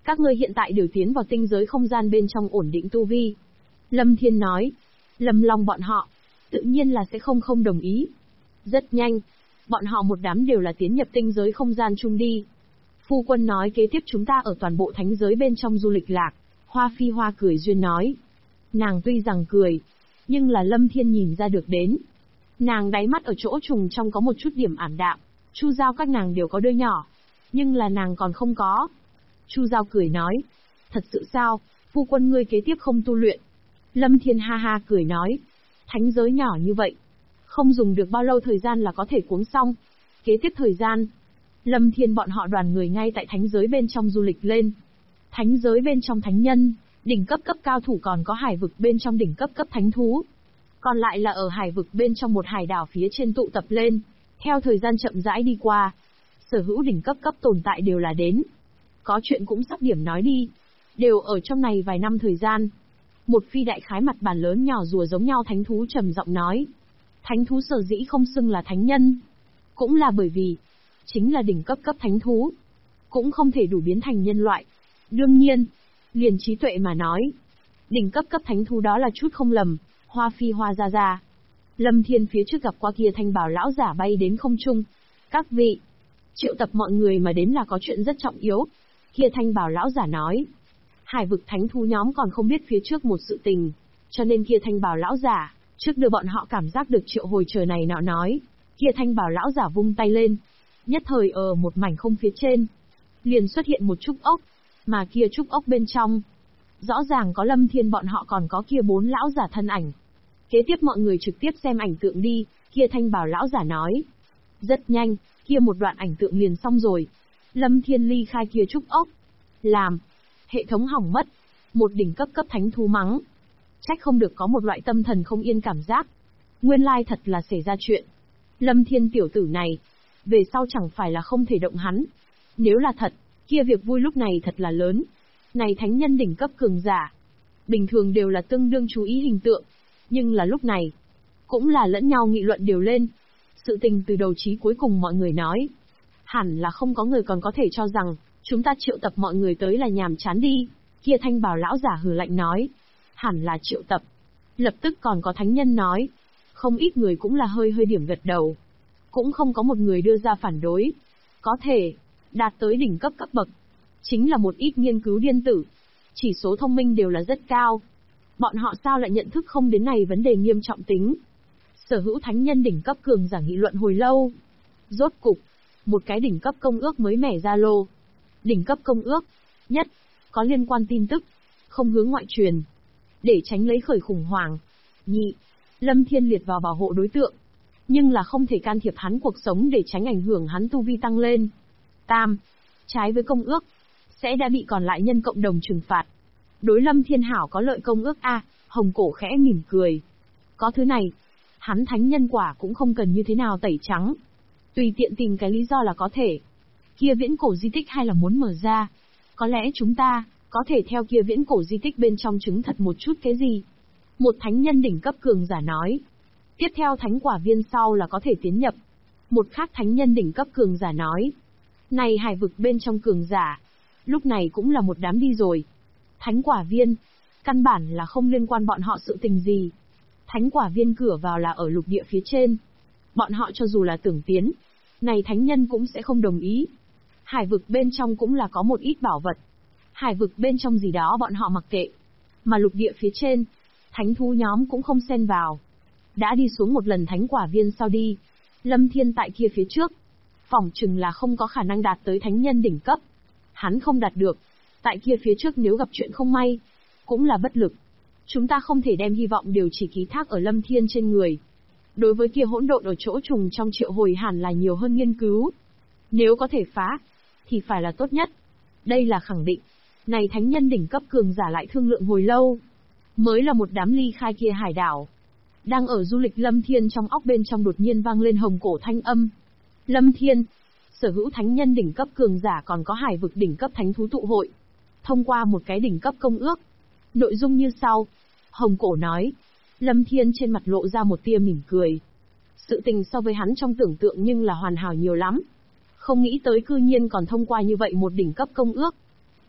Các ngươi hiện tại đều tiến vào tinh giới không gian bên trong ổn định tu vi. Lâm Thiên nói. Lâm Long bọn họ, tự nhiên là sẽ không đồng ý. Rất nhanh, bọn họ một đám đều là tiến nhập tinh giới không gian chung đi. Phu quân nói kế tiếp chúng ta ở toàn bộ thánh giới bên trong du lịch lạc. Hoa Phi Hoa cười duyên nói. Nàng tuy rằng cười, nhưng là Lâm Thiên nhìn ra được đến. Nàng đáy mắt ở chỗ trùng trong có một chút điểm ảm đạm. Chu Giao các nàng đều có đứa nhỏ, nhưng là nàng còn không có. Chu Giao cười nói. Thật sự sao, phu quân ngươi kế tiếp không tu luyện? Lâm Thiên ha ha cười nói. Thánh giới nhỏ như vậy, không dùng được bao lâu thời gian là có thể cuống xong. Kế tiếp thời gian, Lâm Thiên bọn họ đoàn người ngay tại thánh giới bên trong du lịch lên. Thánh giới bên trong thánh nhân, đỉnh cấp cao thủ còn có hải vực bên trong đỉnh cấp thánh thú. Còn lại là ở hải vực bên trong một hải đảo phía trên tụ tập lên. Theo thời gian chậm rãi đi qua, sở hữu đỉnh cấp tồn tại đều là đến. Có chuyện cũng sắp điểm nói đi. Đều ở trong này vài năm thời gian. Một phi đại khái mặt bàn lớn nhỏ rùa giống nhau thánh thú trầm giọng nói. Thánh thú sở dĩ không xưng là thánh nhân, cũng là bởi vì, chính là đỉnh cấp thánh thú, cũng không thể đủ biến thành nhân loại. Đương nhiên, liền trí tuệ mà nói, đỉnh cấp thánh thú đó là chút không lầm. Hoa Phi Hoa ra. Lâm Thiên phía trước gặp qua kia thanh bảo lão giả bay đến không trung. Các vị, triệu tập mọi người mà đến là có chuyện rất trọng yếu. Kia thanh bảo lão giả nói. Hải vực thánh thú nhóm còn không biết phía trước một sự tình, cho nên kia thanh bảo lão giả trước đưa bọn họ cảm giác được triệu hồi trời này nọ nói. Kia thanh bảo lão giả vung tay lên, nhất thời ở một mảnh không phía trên, liền xuất hiện một trúc ốc, mà kia trúc ốc bên trong, rõ ràng có Lâm Thiên bọn họ còn có kia 4 lão giả thân ảnh. Kế tiếp mọi người trực tiếp xem ảnh tượng đi, kia thanh bảo lão giả nói. Rất nhanh, kia một đoạn ảnh tượng liền xong rồi. Lâm Thiên ly khai kia trúc ốc. Làm. Hệ thống hỏng mất. Một đỉnh cấp thánh thú mắng. Trách không được có một loại tâm thần không yên cảm giác. Nguyên lai thật là xảy ra chuyện. Lâm Thiên tiểu tử này, về sau chẳng phải là không thể động hắn. Nếu là thật, kia việc vui lúc này thật là lớn. Này thánh nhân đỉnh cấp cường giả, bình thường đều là tương đương chú ý hình tượng. Nhưng là lúc này, cũng là lẫn nhau nghị luận đều lên. Sự tình từ đầu chí cuối cùng mọi người nói. Hẳn là không có người còn có thể cho rằng, chúng ta triệu tập mọi người tới là nhàm chán đi. Kia thanh bảo lão giả hừ lạnh nói. Hẳn là triệu tập. Lập tức còn có thánh nhân nói. Không ít người cũng là hơi điểm gật đầu. Cũng không có một người đưa ra phản đối. Có thể, đạt tới đỉnh cấp bậc. Chính là một ít nghiên cứu điên tử. Chỉ số thông minh đều là rất cao. Bọn họ sao lại nhận thức không đến này vấn đề nghiêm trọng tính. Sở hữu thánh nhân đỉnh cấp cường giả nghị luận hồi lâu. Rốt cục, một cái đỉnh cấp công ước mới mẻ ra lô. Đỉnh cấp công ước, nhất, có liên quan tin tức, không hướng ngoại truyền. Để tránh lấy khởi khủng hoảng. Nhị, Lâm Thiên liệt vào bảo hộ đối tượng. Nhưng là không thể can thiệp hắn cuộc sống để tránh ảnh hưởng hắn tu vi tăng lên. Tam, trái với công ước, sẽ đã bị còn lại nhân cộng đồng trừng phạt. Đối Lâm Thiên hảo có lợi công ước a. Hồng Cổ khẽ mỉm cười. Có thứ này, hắn thánh nhân quả cũng không cần như thế nào tẩy trắng. Tùy tiện tìm cái lý do là có thể. Kia viễn cổ di tích hay là muốn mở ra. Có lẽ chúng ta, có thể theo kia viễn cổ di tích bên trong chứng thật một chút cái gì. Một thánh nhân đỉnh cấp cường giả nói. Tiếp theo thánh quả viên sau là có thể tiến nhập. Một khác thánh nhân đỉnh cấp cường giả nói. Này hải vực bên trong cường giả, lúc này cũng là một đám đi rồi. Thánh quả viên, căn bản là không liên quan bọn họ sự tình gì. Thánh quả viên cửa vào là ở lục địa phía trên. Bọn họ cho dù là tưởng tiến, này thánh nhân cũng sẽ không đồng ý. Hải vực bên trong cũng là có một ít bảo vật. Hải vực bên trong gì đó bọn họ mặc kệ. Mà lục địa phía trên, thánh thú nhóm cũng không xen vào. Đã đi xuống một lần thánh quả viên sau đi. Lâm Thiên tại kia phía trước, phỏng chừng là không có khả năng đạt tới thánh nhân đỉnh cấp. Hắn không đạt được. Tại kia phía trước nếu gặp chuyện không may, cũng là bất lực. Chúng ta không thể đem hy vọng đều chỉ ký thác ở Lâm Thiên trên người. Đối với kia hỗn độn ở chỗ trùng trong triệu hồi hẳn là nhiều hơn nghiên cứu. Nếu có thể phá, thì phải là tốt nhất. Đây là khẳng định. Này thánh nhân đỉnh cấp cường giả lại thương lượng hồi lâu. Mới là một đám ly khai kia hải đảo. Đang ở du lịch Lâm Thiên trong óc bên trong đột nhiên vang lên hồng cổ thanh âm. Lâm Thiên, sở hữu thánh nhân đỉnh cấp cường giả còn có hải vực đỉnh cấp thánh thú tụ hội. Thông qua một cái đỉnh cấp công ước. Nội dung như sau. Hồng cổ nói. Lâm Thiên trên mặt lộ ra một tia mỉm cười. Sự tình so với hắn trong tưởng tượng nhưng là hoàn hảo nhiều lắm. Không nghĩ tới cư nhiên còn thông qua như vậy một đỉnh cấp công ước.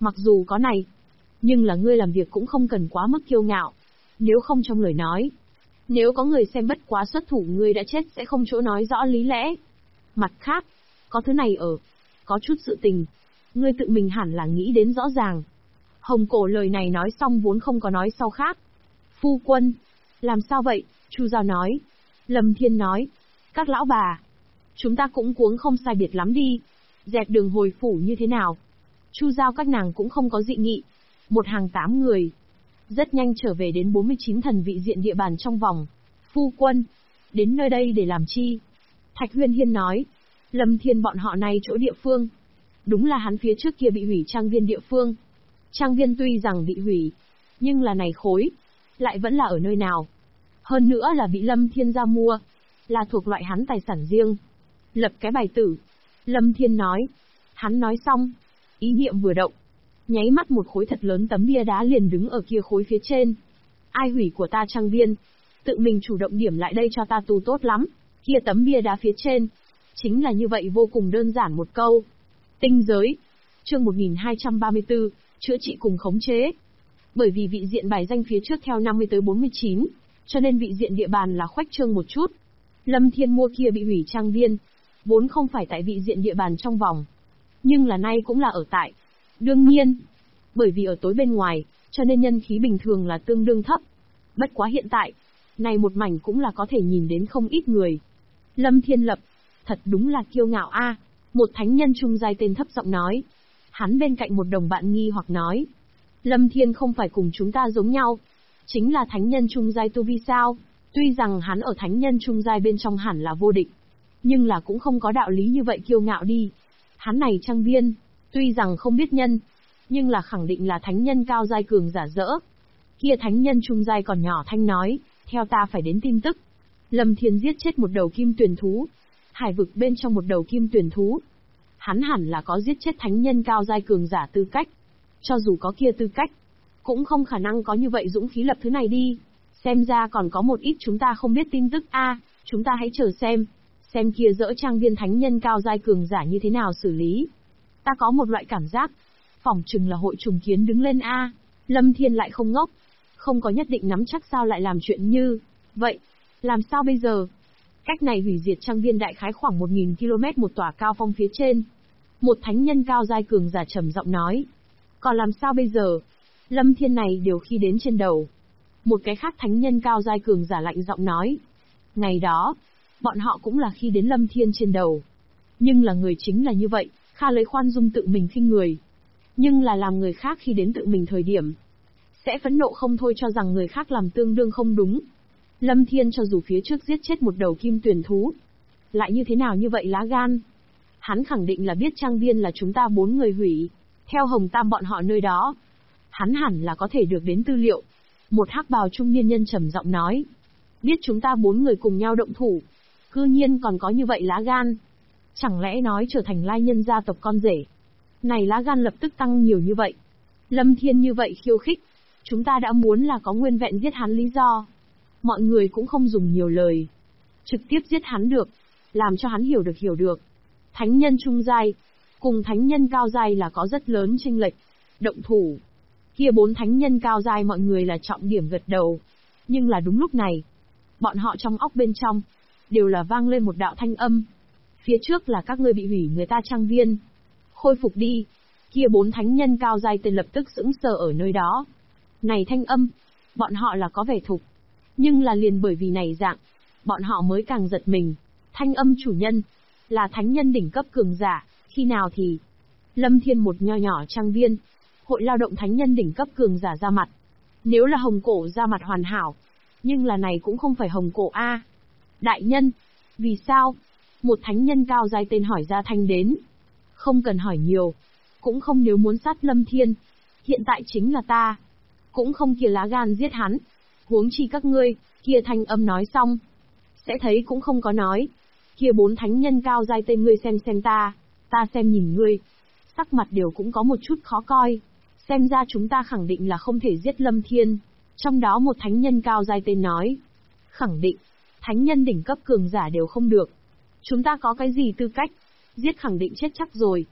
Mặc dù có này, nhưng là ngươi làm việc cũng không cần quá mức kiêu ngạo. Nếu không trong lời nói, nếu có người xem bất quá xuất thủ ngươi đã chết sẽ không chỗ nói rõ lý lẽ. Mặt khác, có thứ này ở, có chút sự tình, ngươi tự mình hẳn là nghĩ đến rõ ràng. Hồng Cổ lời này nói xong vốn không có nói sau khác. Phu quân, làm sao vậy? Chu Giao nói. Lâm Thiên nói, các lão bà, chúng ta cũng cuống không sai biệt lắm đi. Dẹp đường hồi phủ như thế nào? Chu Giao các nàng cũng không có dị nghị. Một hàng 8 người. Rất nhanh trở về đến 49 thần vị diện địa bàn trong vòng. Phu quân, đến nơi đây để làm chi? Thạch Huyên Hiên nói. Lâm Thiên bọn họ này chỗ địa phương. Đúng là hắn phía trước kia bị hủy trang viên địa phương. Trang viên tuy rằng bị hủy, nhưng là này khối, lại vẫn là ở nơi nào. Hơn nữa là bị Lâm Thiên ra mua, là thuộc loại hắn tài sản riêng. Lập cái bài tử. Lâm Thiên nói. Hắn nói xong, ý niệm vừa động. Nháy mắt một khối thật lớn tấm bia đá liền đứng ở kia khối phía trên. Ai hủy của ta trang viên, tự mình chủ động điểm lại đây cho ta tu tốt lắm. Kia tấm bia đá phía trên, chính là như vậy vô cùng đơn giản một câu. Tinh giới. Chương 1234, chữa trị cùng khống chế. Bởi vì vị diện bài danh phía trước theo 50 tới 49, cho nên vị diện địa bàn là khoách trương một chút. Lâm Thiên mua kia bị hủy trang viên, vốn không phải tại vị diện địa bàn trong vòng, nhưng là nay cũng là ở tại. Đương nhiên, bởi vì ở tối bên ngoài, cho nên nhân khí bình thường là tương đương thấp. Bất quá hiện tại, này một mảnh cũng là có thể nhìn đến không ít người. Lâm Thiên Lập, thật đúng là kiêu ngạo a. Một thánh nhân trung giai tên thấp giọng nói. Hắn bên cạnh một đồng bạn nghi hoặc nói. Lâm Thiên không phải cùng chúng ta giống nhau. Chính là thánh nhân trung giai tu vi sao? Tuy rằng hắn ở thánh nhân trung giai bên trong hẳn là vô địch, nhưng là cũng không có đạo lý như vậy kiêu ngạo đi. Hắn này trang viên, tuy rằng không biết nhân, nhưng là khẳng định là thánh nhân cao giai cường giả dỡ. Kia thánh nhân trung giai còn nhỏ thanh nói, theo ta phải đến tin tức. Lâm Thiên giết chết một đầu kim tuyển thú. Hải vực bên trong một đầu kim tuyển thú. Hắn hẳn là có giết chết thánh nhân cao giai cường giả tư cách. Cho dù có kia tư cách, cũng không khả năng có như vậy dũng khí lập thứ này đi. Xem ra còn có một ít chúng ta không biết tin tức a. Chúng ta hãy chờ xem kia dỡ trang viên thánh nhân cao giai cường giả như thế nào xử lý. Ta có một loại cảm giác, phỏng chừng là hội trùng kiến đứng lên a. Lâm Thiên lại không ngốc, không có nhất định nắm chắc sao lại làm chuyện như vậy. Làm sao bây giờ? Cách này hủy diệt trang viên đại khái khoảng 1000 km một tòa cao phong phía trên. Một thánh nhân cao giai cường giả trầm giọng nói. Còn làm sao bây giờ? Lâm Thiên này đều khi đến trên đầu. Một cái khác thánh nhân cao giai cường giả lạnh giọng nói. Ngày đó, bọn họ cũng là khi đến Lâm Thiên trên đầu. Nhưng là người chính là như vậy, Kha lấy khoan dung tự mình khinh người. Nhưng là làm người khác khi đến tự mình thời điểm, sẽ phẫn nộ không thôi cho rằng người khác làm tương đương không đúng. Lâm Thiên cho dù phía trước giết chết một đầu kim tuyển thú, lại như thế nào như vậy lá gan. Hắn khẳng định là biết trang viên là chúng ta 4 người hủy, theo Hồng Tam bọn họ nơi đó. Hắn hẳn là có thể được đến tư liệu. Một hắc bào trung niên nhân trầm giọng nói. Biết chúng ta 4 người cùng nhau động thủ, cư nhiên còn có như vậy lá gan. Chẳng lẽ nói trở thành lai nhân gia tộc con rể. Này lá gan lập tức tăng nhiều như vậy. Lâm Thiên như vậy khiêu khích, chúng ta đã muốn là có nguyên vẹn giết hắn lý do. Mọi người cũng không dùng nhiều lời, trực tiếp giết hắn được, làm cho hắn hiểu được. Thánh nhân trung giai, cùng thánh nhân cao giai là có rất lớn chênh lệch. Động thủ. Kia 4 thánh nhân cao giai mọi người là trọng điểm gật đầu. Nhưng là đúng lúc này, bọn họ trong óc bên trong, đều là vang lên một đạo thanh âm. Phía trước là các ngươi bị hủy người ta trang viên. Khôi phục đi. Kia 4 thánh nhân cao giai tên lập tức sững sờ ở nơi đó. Này thanh âm, bọn họ là có vẻ thục. Nhưng là liền bởi vì này dạng, bọn họ mới càng giật mình. Thanh âm chủ nhân, là thánh nhân đỉnh cấp cường giả, khi nào thì... Lâm Thiên một nho nhỏ trang viên, hội lao động thánh nhân đỉnh cấp cường giả ra mặt. Nếu là Hồng Cổ ra mặt hoàn hảo, nhưng là này cũng không phải Hồng Cổ a. Đại nhân, vì sao? Một thánh nhân cao giai tên hỏi ra thanh đến. Không cần hỏi nhiều, cũng không nếu muốn sát Lâm Thiên. Hiện tại chính là ta, cũng không kia lá gan giết hắn. Huống chi các ngươi, kia thanh âm nói xong, sẽ thấy cũng không có nói. Kia 4 thánh nhân cao giai tên ngươi xem ta xem nhìn ngươi. Sắc mặt đều cũng có một chút khó coi. Xem ra chúng ta khẳng định là không thể giết Lâm Thiên. Trong đó một thánh nhân cao giai tên nói. Khẳng định, thánh nhân đỉnh cấp cường giả đều không được. Chúng ta có cái gì tư cách? Giết khẳng định chết chắc rồi.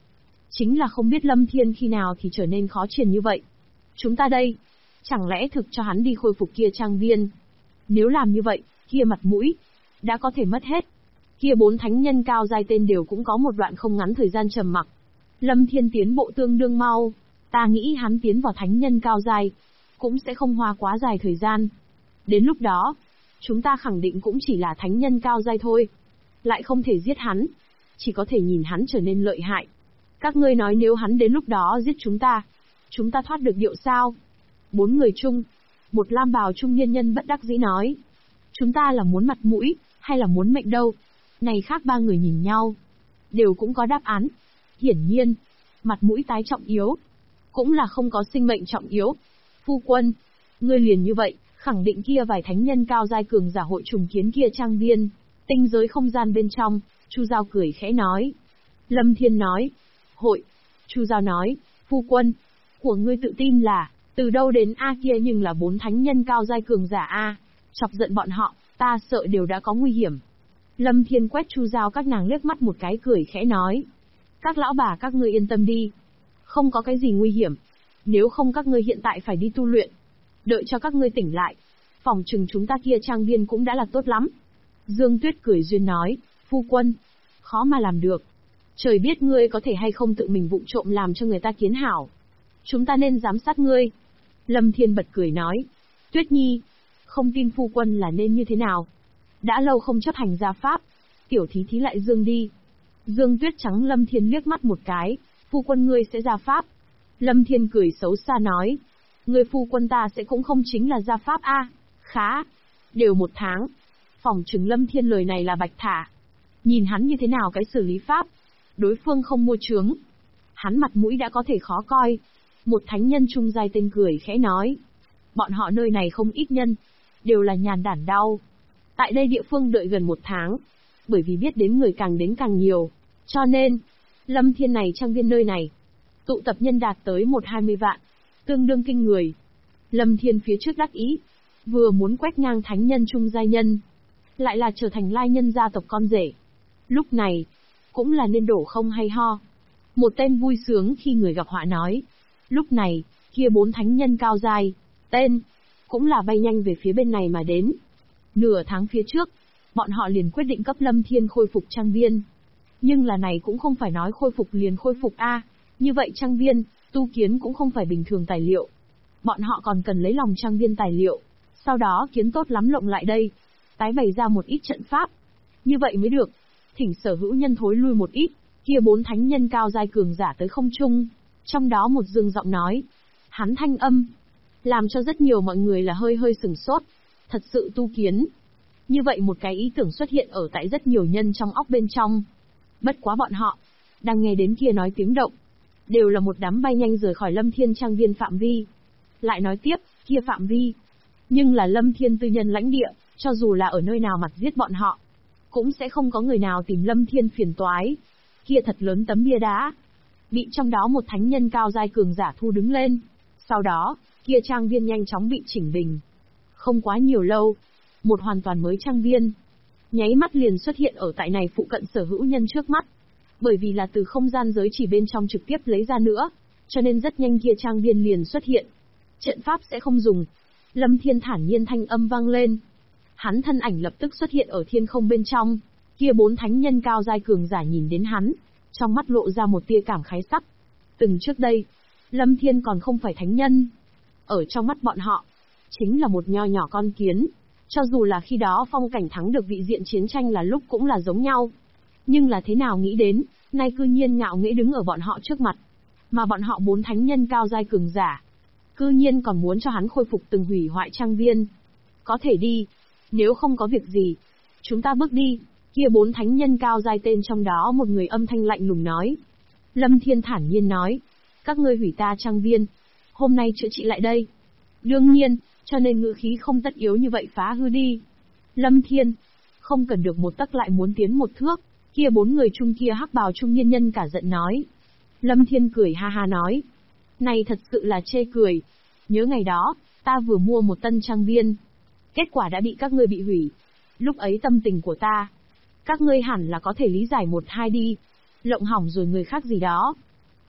Chính là không biết Lâm Thiên khi nào thì trở nên khó truyền như vậy. Chúng ta đây, chẳng lẽ thực cho hắn đi khôi phục kia trang viên? Nếu làm như vậy, kia mặt mũi đã có thể mất hết. Kia 4 thánh nhân cao giai tên đều cũng có một đoạn không ngắn thời gian trầm mặc. Lâm Thiên tiến bộ tương đương mau, ta nghĩ hắn tiến vào thánh nhân cao giai cũng sẽ không hoa quá dài thời gian. Đến lúc đó, chúng ta khẳng định cũng chỉ là thánh nhân cao giai thôi, lại không thể giết hắn, chỉ có thể nhìn hắn trở nên lợi hại. Các ngươi nói nếu hắn đến lúc đó giết chúng ta thoát được điệu sao? 4 người chung, một lam bào trung niên nhân bất đắc dĩ nói. Chúng ta là muốn mặt mũi, hay là muốn mệnh đâu? Này khác 3 người nhìn nhau, đều cũng có đáp án. Hiển nhiên, mặt mũi tái trọng yếu, cũng là không có sinh mệnh trọng yếu. Phu quân, ngươi liền như vậy, khẳng định kia vài thánh nhân cao giai cường giả hội trùng kiến kia trang viên, tinh giới không gian bên trong. Chu Giao cười khẽ nói. Lâm Thiên nói, hội. Chu Giao nói, phu quân, của ngươi tự tin là, từ đâu đến A kia nhưng là 4 thánh nhân cao giai cường giả A, chọc giận bọn họ, ta sợ đều đã có nguy hiểm. Lâm Thiên quét Chu Giao các nàng liếc mắt một cái cười khẽ nói. Các lão bà các ngươi yên tâm đi, không có cái gì nguy hiểm, nếu không các ngươi hiện tại phải đi tu luyện, đợi cho các ngươi tỉnh lại, phòng trừng chúng ta kia trang viên cũng đã là tốt lắm. Dương Tuyết cười duyên nói, phu quân, khó mà làm được. Trời biết ngươi có thể hay không tự mình vụng trộm làm cho người ta kiến hảo. Chúng ta nên giám sát ngươi. Lâm Thiên bật cười nói, Tuyết Nhi, không tin phu quân là nên như thế nào? Đã lâu không chấp hành gia pháp, tiểu thí thí lại dương đi. Dương Tuyết trắng Lâm Thiên liếc mắt một cái, phu quân ngươi sẽ gia pháp. Lâm Thiên cười xấu xa nói, ngươi phu quân ta sẽ cũng không chính là gia pháp a, khá, đều 1 tháng. Phỏng chừng Lâm Thiên lời này là bạch thả. Nhìn hắn như thế nào cái xử lý pháp, đối phương không mua chướng, hắn mặt mũi đã có thể khó coi. Một thánh nhân trung giai tên cười khẽ nói, bọn họ nơi này không ít nhân, đều là nhàn đản đau. Tại đây địa phương đợi gần 1 tháng, bởi vì biết đến người càng đến càng nhiều, cho nên, Lâm Thiên này trang viên nơi này, tụ tập nhân đạt tới 1-20 vạn, tương đương kinh người. Lâm Thiên phía trước đắc ý, vừa muốn quét ngang thánh nhân trung giai nhân, lại là trở thành lai nhân gia tộc con rể. Lúc này, cũng là nên đổ không hay ho. Một tên vui sướng khi người gặp họa nói. Lúc này, kia 4 thánh nhân cao giai, tên, cũng là bay nhanh về phía bên này mà đến. Nửa tháng phía trước, bọn họ liền quyết định cấp Lâm Thiên khôi phục trang viên. Nhưng là này cũng không phải nói khôi phục liền khôi phục a, như vậy trang viên, tu kiến cũng không phải bình thường tài liệu. Bọn họ còn cần lấy lòng trang viên tài liệu, sau đó kiến tốt lắm lộng lại đây, tái bày ra một ít trận pháp. Như vậy mới được. Thỉnh sở hữu nhân thối lui một ít, kia 4 thánh nhân cao giai cường giả tới không trung. Trong đó một dương giọng nói, hắn thanh âm, làm cho rất nhiều mọi người là hơi hơi sừng sốt. Thật sự tu kiến. Như vậy một cái ý tưởng xuất hiện ở tại rất nhiều nhân trong óc bên trong. Bất quá bọn họ, đang nghe đến kia nói tiếng động, đều là một đám bay nhanh rời khỏi Lâm Thiên trang viên phạm vi. Lại nói tiếp, kia phạm vi, nhưng là Lâm Thiên tư nhân lãnh địa, cho dù là ở nơi nào mặt giết bọn họ, cũng sẽ không có người nào tìm Lâm Thiên phiền toái. Kia thật lớn tấm bia đá, bị trong đó một thánh nhân cao giai cường giả thu đứng lên. Sau đó, kia trang viên nhanh chóng bị chỉnh bình. Không quá nhiều lâu, một hoàn toàn mới trang viên, nháy mắt liền xuất hiện ở tại này phụ cận sở hữu nhân trước mắt. Bởi vì là từ không gian giới chỉ bên trong trực tiếp lấy ra nữa, cho nên rất nhanh kia trang viên liền xuất hiện. Trận pháp sẽ không dùng. Lâm Thiên thản nhiên thanh âm vang lên. Hắn thân ảnh lập tức xuất hiện ở thiên không bên trong. Kia 4 thánh nhân cao giai cường giả nhìn đến hắn, trong mắt lộ ra một tia cảm khái sắc. Từng trước đây, Lâm Thiên còn không phải thánh nhân. Ở trong mắt bọn họ, chính là một nho nhỏ con kiến. Cho dù là khi đó phong cảnh thắng được vị diện chiến tranh là lúc cũng là giống nhau. Nhưng là thế nào nghĩ đến, nay cư nhiên ngạo nghễ đứng ở bọn họ trước mặt. Mà bọn họ 4 thánh nhân cao giai cường giả, cư nhiên còn muốn cho hắn khôi phục từng hủy hoại trang viên. Có thể đi, nếu không có việc gì, chúng ta bước đi. Kia 4 thánh nhân cao giai tên trong đó một người âm thanh lạnh lùng nói. Lâm Thiên thản nhiên nói, các ngươi hủy ta trang viên, hôm nay chữa trị lại đây. Đương nhiên, cho nên ngữ khí không tất yếu như vậy phá hư đi. Lâm Thiên, không cần được một tấc lại muốn tiến một thước. Kia 4 người chung kia hắc bào trung niên nhân cả giận nói. Lâm Thiên cười ha ha nói, này thật sự là chê cười. Nhớ ngày đó, ta vừa mua một tân trang viên, kết quả đã bị các ngươi bị hủy. Lúc ấy tâm tình của ta, các ngươi hẳn là có thể lý giải 1-2 đi. Lộng hỏng rồi người khác gì đó.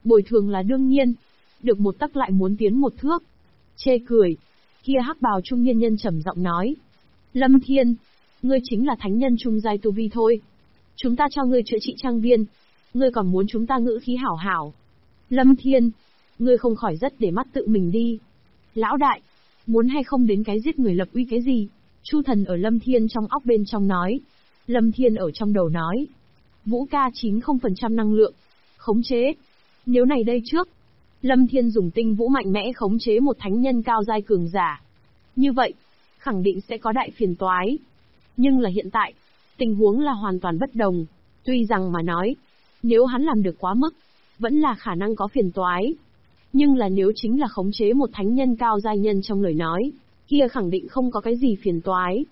Bồi thường là đương nhiên. Được một tấc lại muốn tiến một thước. Chê cười. Kia hắc bào trung niên nhân trầm giọng nói. Lâm Thiên, ngươi chính là thánh nhân trung giai tu vi thôi. Chúng ta cho ngươi chữa trị trang viên. Ngươi còn muốn chúng ta ngữ khí hảo hảo. Lâm Thiên, ngươi không khỏi rất để mắt tự mình đi. Lão đại, muốn hay không đến cái giết người lập uy cái gì? Chu Thần ở Lâm Thiên trong óc bên trong nói. Lâm Thiên ở trong đầu nói. Vũ ca 90% năng lượng. Khống chế. Nếu này đây trước, Lâm Thiên dùng tinh vũ mạnh mẽ khống chế một thánh nhân cao giai cường giả. Như vậy, khẳng định sẽ có đại phiền toái. Nhưng là hiện tại, tình huống là hoàn toàn bất đồng. Tuy rằng mà nói, nếu hắn làm được quá mức, vẫn là khả năng có phiền toái. Nhưng là nếu chính là khống chế một thánh nhân cao giai nhân trong lời nói, kia khẳng định không có cái gì phiền toái.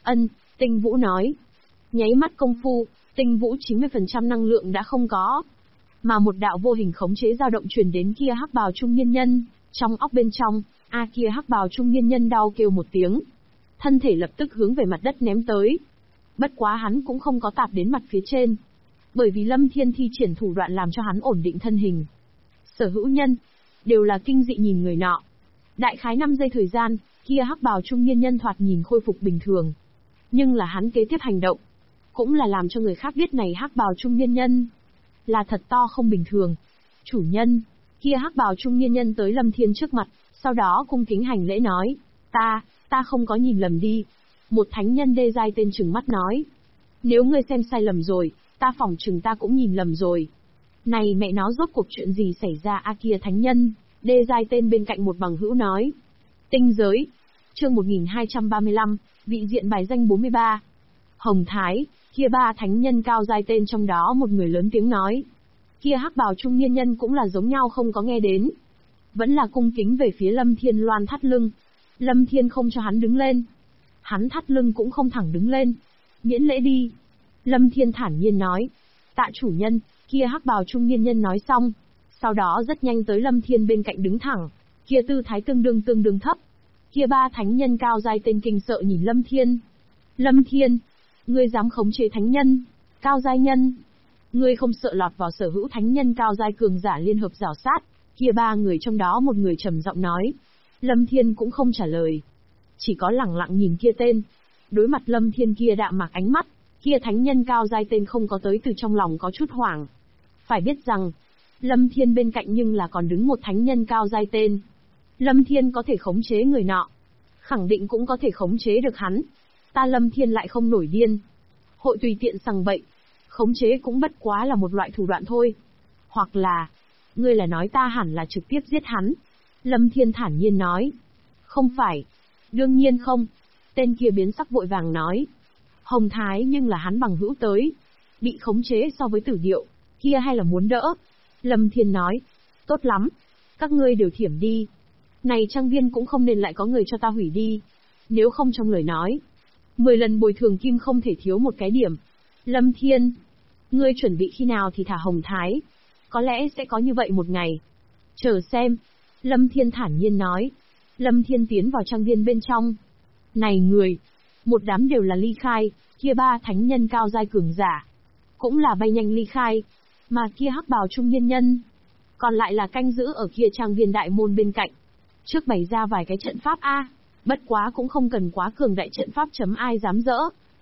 Tinh Vũ nói. Nháy mắt công phu, Tinh Vũ 90% năng lượng đã không có. Mà một đạo vô hình khống chế dao động truyền đến kia hắc bào trung niên nhân, trong óc bên trong, kia hắc bào trung niên nhân đau kêu một tiếng. Thân thể lập tức hướng về mặt đất ném tới. Bất quá hắn cũng không có tạp đến mặt phía trên. Bởi vì Lâm Thiên thi triển thủ đoạn làm cho hắn ổn định thân hình. Sở hữu nhân, đều là kinh dị nhìn người nọ. Đại khái 5 giây thời gian, kia hắc bào trung niên nhân thoạt nhìn khôi phục bình thường. Nhưng là hắn kế tiếp hành động, cũng là làm cho người khác biết này hắc bào trung niên nhân là thật to không bình thường. Chủ nhân, kia hắc bào trung niên nhân tới Lâm Thiên trước mặt, sau đó cung kính hành lễ nói, ta không có nhìn lầm đi. Một thánh nhân đê giai tên trừng mắt nói, nếu ngươi xem sai lầm rồi, ta phỏng chừng ta cũng nhìn lầm rồi. Này mẹ nó rốt cuộc chuyện gì xảy ra kia thánh nhân, đê giai tên bên cạnh một bằng hữu nói. Tinh giới, chương 1235, vị diện bài danh 43. Hồng Thái, kia ba thánh nhân cao giai tên trong đó một người lớn tiếng nói. Kia hắc bào trung niên nhân cũng là giống nhau không có nghe đến. Vẫn là cung kính về phía Lâm Thiên loan thắt lưng. Lâm Thiên không cho hắn đứng lên. Hắn thắt lưng cũng không thẳng đứng lên. Miễn lễ đi. Lâm Thiên thản nhiên nói. Tạ chủ nhân, kia hắc bào trung niên nhân nói xong. Sau đó rất nhanh tới Lâm Thiên bên cạnh đứng thẳng. Kia tư thái tương đương thấp. Kia ba thánh nhân cao giai tên kinh sợ nhìn Lâm Thiên. Lâm Thiên, ngươi dám khống chế thánh nhân, cao giai nhân. Ngươi không sợ lọt vào sở hữu thánh nhân cao giai cường giả liên hợp rào sát. Kia ba người trong đó một người trầm giọng nói. Lâm Thiên cũng không trả lời. Chỉ có lẳng lặng nhìn kia tên. Đối mặt Lâm Thiên kia đạm mạc ánh mắt, kia thánh nhân cao giai tên không có tới từ trong lòng có chút hoảng. Phải biết rằng, Lâm Thiên bên cạnh nhưng là còn đứng một thánh nhân cao giai tên. Lâm Thiên có thể khống chế người nọ, khẳng định cũng có thể khống chế được hắn. Ta Lâm Thiên lại không nổi điên. Hội tùy tiện sằng bậy. Khống chế cũng bất quá là một loại thủ đoạn thôi. Hoặc là, ngươi là nói ta hẳn là trực tiếp giết hắn. Lâm Thiên thản nhiên nói. Không phải. Đương nhiên không. Tên kia biến sắc vội vàng nói. Hồng Thái nhưng là hắn bằng hữu tới. Bị khống chế so với Tử Điệu, kia hay là muốn đỡ. Lâm Thiên nói. Tốt lắm. Các ngươi đều thiểm đi. Này trang viên cũng không nên lại có người cho ta hủy đi. Nếu không trong lời nói, 10 lần bồi thường kim không thể thiếu một cái điểm. Lâm Thiên, ngươi chuẩn bị khi nào thì thả Hồng Thái. Có lẽ sẽ có như vậy một ngày. Chờ xem. Lâm Thiên thản nhiên nói. Lâm Thiên tiến vào trang viên bên trong. Này người, một đám đều là ly khai, kia ba thánh nhân cao giai cường giả. Cũng là bay nhanh ly khai. Mà kia hắc bào trung niên nhân, còn lại là canh giữ ở kia trang viên đại môn bên cạnh. Trước bày ra vài cái trận pháp bất quá cũng không cần quá cường đại trận pháp chấm ai dám dỡ.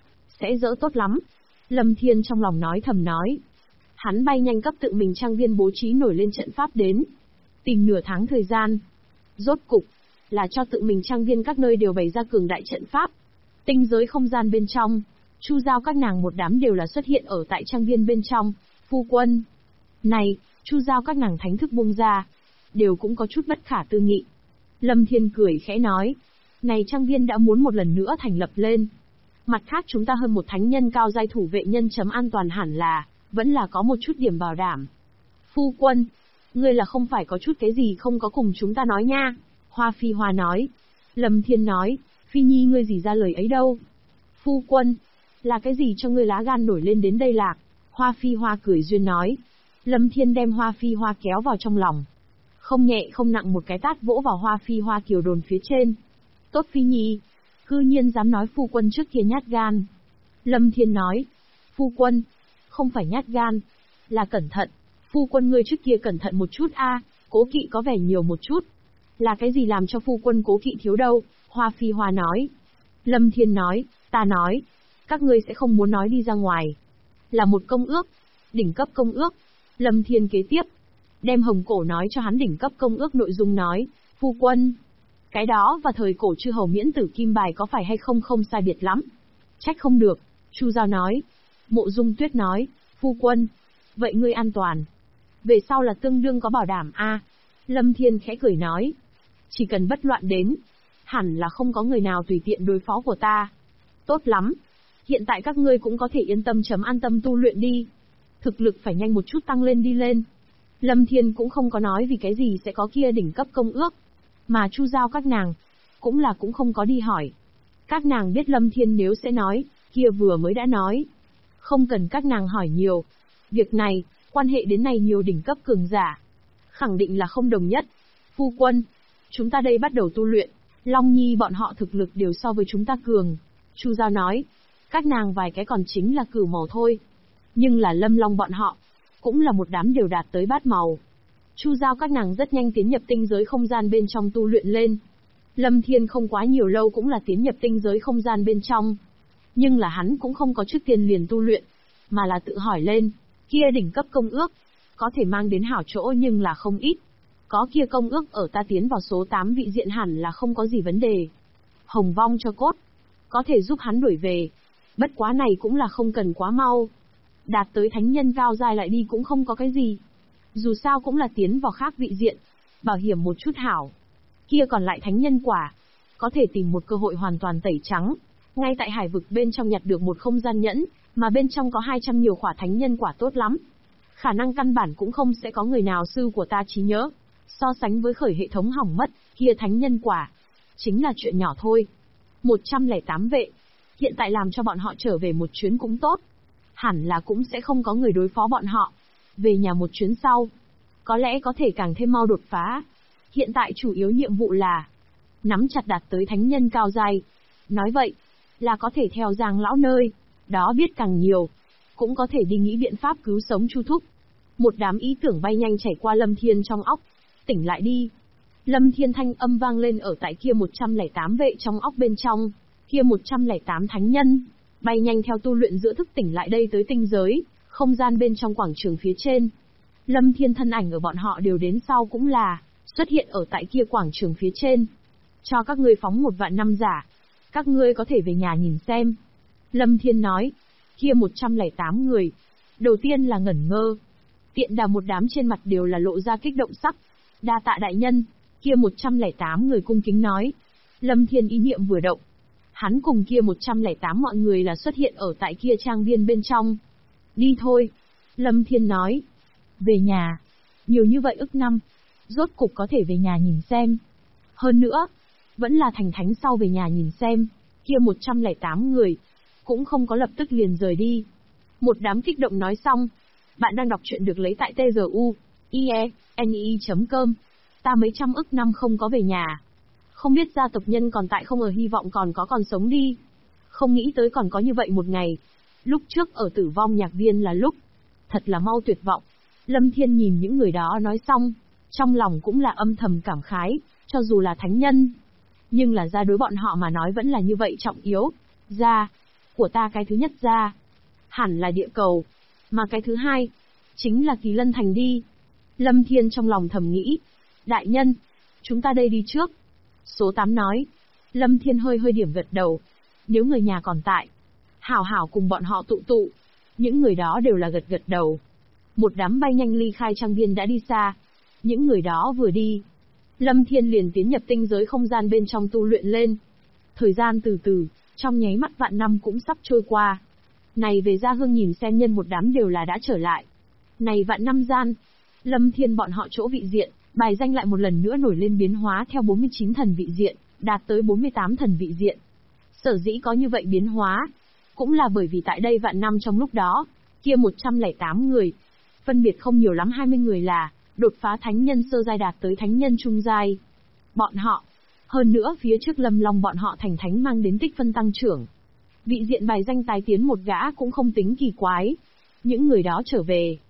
Sẽ dỡ tốt lắm. Lâm Thiên trong lòng nói thầm nói. Hắn bay nhanh cấp tự mình trang viên bố trí nổi lên trận pháp đến. Tìm nửa tháng thời gian. Rốt cục, là cho tự mình trang viên các nơi đều bày ra cường đại trận pháp. Tinh giới không gian bên trong, Chu Giao các nàng một đám đều là xuất hiện ở tại trang viên bên trong. Phu quân. Này, Chu Giao các nàng thánh thức buông ra. Đều cũng có chút bất khả tư nghị. Lâm Thiên cười khẽ nói. Này trang viên đã muốn một lần nữa thành lập lên. Mặt khác chúng ta hơn một thánh nhân cao giai thủ vệ nhân chấm an toàn hẳn là, vẫn là có một chút điểm bảo đảm. Phu quân, ngươi là không phải có chút cái gì không có cùng chúng ta nói nha. Hoa Phi Hoa nói. Lâm Thiên nói, Phi Nhi ngươi gì ra lời ấy đâu. Phu quân, là cái gì cho ngươi lá gan nổi lên đến đây lạc. Hoa Phi Hoa cười duyên nói. Lâm Thiên đem Hoa Phi Hoa kéo vào trong lòng. Không nhẹ không nặng một cái tát vỗ vào Hoa Phi Hoa kiều đồn phía trên. Tốt Phi Nhi, cư nhiên dám nói phu quân trước kia nhát gan. Lâm Thiên nói. Phu quân, không phải nhát gan, là cẩn thận. Phu quân ngươi trước kia cẩn thận một chút a, cố kỵ có vẻ nhiều một chút. Là cái gì làm cho phu quân cố kỵ thiếu đâu? Hoa Phi Hoa nói. Lâm Thiên nói, ta nói, các ngươi sẽ không muốn nói đi ra ngoài. Là một công ước, đỉnh cấp công ước. Lâm Thiên kế tiếp, đem Hồng Cổ nói cho hắn đỉnh cấp công ước nội dung nói, phu quân. Cái đó và thời cổ chư hầu miễn tử kim bài có phải hay không không sai biệt lắm. Trách không được, Chu Giao nói. Mộ Dung Tuyết nói, phu quân. Vậy ngươi an toàn. Về sau là tương đương có bảo đảm a. Lâm Thiên khẽ cười nói. Chỉ cần bất loạn đến, hẳn là không có người nào tùy tiện đối phó của ta. Tốt lắm. Hiện tại các ngươi cũng có thể yên tâm an tâm tu luyện đi. Thực lực phải nhanh một chút tăng lên đi lên. Lâm Thiên cũng không có nói vì cái gì sẽ có kia đỉnh cấp công ước. Mà Chu Giao các nàng, cũng không có đi hỏi. Các nàng biết Lâm Thiên nếu sẽ nói, kia vừa mới đã nói. Không cần các nàng hỏi nhiều. Việc này, quan hệ đến này nhiều đỉnh cấp cường giả. Khẳng định là không đồng nhất. Phu quân, chúng ta đây bắt đầu tu luyện. Long Nhi bọn họ thực lực đều so với chúng ta cường. Chu Giao nói, các nàng vài cái còn chính là cửu màu thôi. Nhưng là Lâm Long bọn họ, cũng là một đám đều đạt tới bát màu. Chu Giao các nàng rất nhanh tiến nhập tinh giới không gian bên trong tu luyện lên. Lâm Thiên không quá nhiều lâu cũng là tiến nhập tinh giới không gian bên trong. Nhưng là hắn cũng không có trước tiên liền tu luyện, mà là tự hỏi lên, kia đỉnh cấp công ước, có thể mang đến hảo chỗ nhưng là không ít. Có kia công ước ở ta tiến vào số 8 vị diện hẳn là không có gì vấn đề. Hồng vong cho cốt, có thể giúp hắn đuổi về. Bất quá này cũng là không cần quá mau. Đạt tới thánh nhân cao giai lại đi cũng không có cái gì. Dù sao cũng là tiến vào khác vị diện, bảo hiểm một chút hảo. Kia còn lại thánh nhân quả, có thể tìm một cơ hội hoàn toàn tẩy trắng. Ngay tại hải vực bên trong nhặt được một không gian nhẫn, mà bên trong có 200 nhiều khỏa thánh nhân quả tốt lắm. Khả năng căn bản cũng không sẽ có người nào sư của ta trí nhớ. So sánh với khởi hệ thống hỏng mất, kia thánh nhân quả, chính là chuyện nhỏ thôi. 108 vệ, hiện tại làm cho bọn họ trở về một chuyến cũng tốt. Hẳn là cũng sẽ không có người đối phó bọn họ. Về nhà một chuyến sau, có lẽ có thể càng thêm mau đột phá. Hiện tại chủ yếu nhiệm vụ là nắm chặt đạt tới thánh nhân cao giai. Nói vậy, là có thể theo Giang lão nơi đó biết càng nhiều, cũng có thể đi nghĩ biện pháp cứu sống Chu Thúc. Một đám ý tưởng bay nhanh chảy qua Lâm Thiên trong óc. Tỉnh lại đi. Lâm Thiên thanh âm vang lên ở tại kia 108 vệ trong óc bên trong. Kia 108 thánh nhân bay nhanh theo tu luyện giữa thức tỉnh lại đây tới tinh giới, không gian bên trong quảng trường phía trên. Lâm Thiên thân ảnh ở bọn họ đều đến sau cũng là xuất hiện ở tại kia quảng trường phía trên. Cho các ngươi phóng 1 vạn năm giả, các ngươi có thể về nhà nhìn xem. Lâm Thiên nói, kia 108 người, đầu tiên là ngẩn ngơ. Tiện đà một đám trên mặt đều là lộ ra kích động sắc. Đa tạ đại nhân, kia 108 người cung kính nói. Lâm Thiên ý niệm vừa động. Hắn cùng kia 108 mọi người là xuất hiện ở tại kia trang viên bên trong. Đi thôi. Lâm Thiên nói. Về nhà. Nhiều như vậy ức năm. Rốt cục có thể về nhà nhìn xem. Hơn nữa, vẫn là thành thánh sau về nhà nhìn xem. Kia 108 người, cũng không có lập tức liền rời đi. Một đám kích động nói xong. Bạn đang đọc chuyện được lấy tại tzu.ie.com. Ta mấy trăm ức năm không có về nhà. Không biết gia tộc nhân còn tại không, ở hy vọng còn sống đi. Không nghĩ tới còn có như vậy một ngày. Lúc trước ở tử vong nhạc viên là lúc thật là mau tuyệt vọng. Lâm Thiên nhìn những người đó nói xong, trong lòng cũng là âm thầm cảm khái, cho dù là thánh nhân, nhưng là gia đối bọn họ mà nói vẫn là như vậy trọng yếu. Gia của ta cái thứ nhất gia hẳn là địa cầu, mà cái thứ hai chính là Kỳ Lân Thành đi. Lâm Thiên trong lòng thầm nghĩ, đại nhân, chúng ta đây đi trước. Số 8 nói. Lâm Thiên hơi điểm gật đầu. Nếu người nhà còn tại, hảo hảo cùng bọn họ tụ tụ. Những người đó đều là gật đầu. Một đám bay nhanh ly khai trang viên đã đi xa. Những người đó vừa đi, Lâm Thiên liền tiến nhập tinh giới không gian bên trong tu luyện lên. Thời gian từ từ, trong nháy mắt vạn năm cũng sắp trôi qua. Này về Gia Hương nhìn xem nhân một đám đều là đã trở lại. Này vạn năm gian, Lâm Thiên bọn họ chỗ vị diện, bài danh lại một lần nữa nổi lên biến hóa theo 49 thần vị diện, đạt tới 48 thần vị diện. Sở dĩ có như vậy biến hóa, cũng là bởi vì tại đây vạn năm trong lúc đó, kia 108 người, phân biệt không nhiều lắm 20 người là đột phá thánh nhân sơ giai đạt tới thánh nhân trung giai. Bọn họ, hơn nữa phía trước Lâm Long bọn họ thành thánh mang đến tích phân tăng trưởng. Vị diện bài danh tái tiến một gã cũng không tính kỳ quái. Những người đó trở về,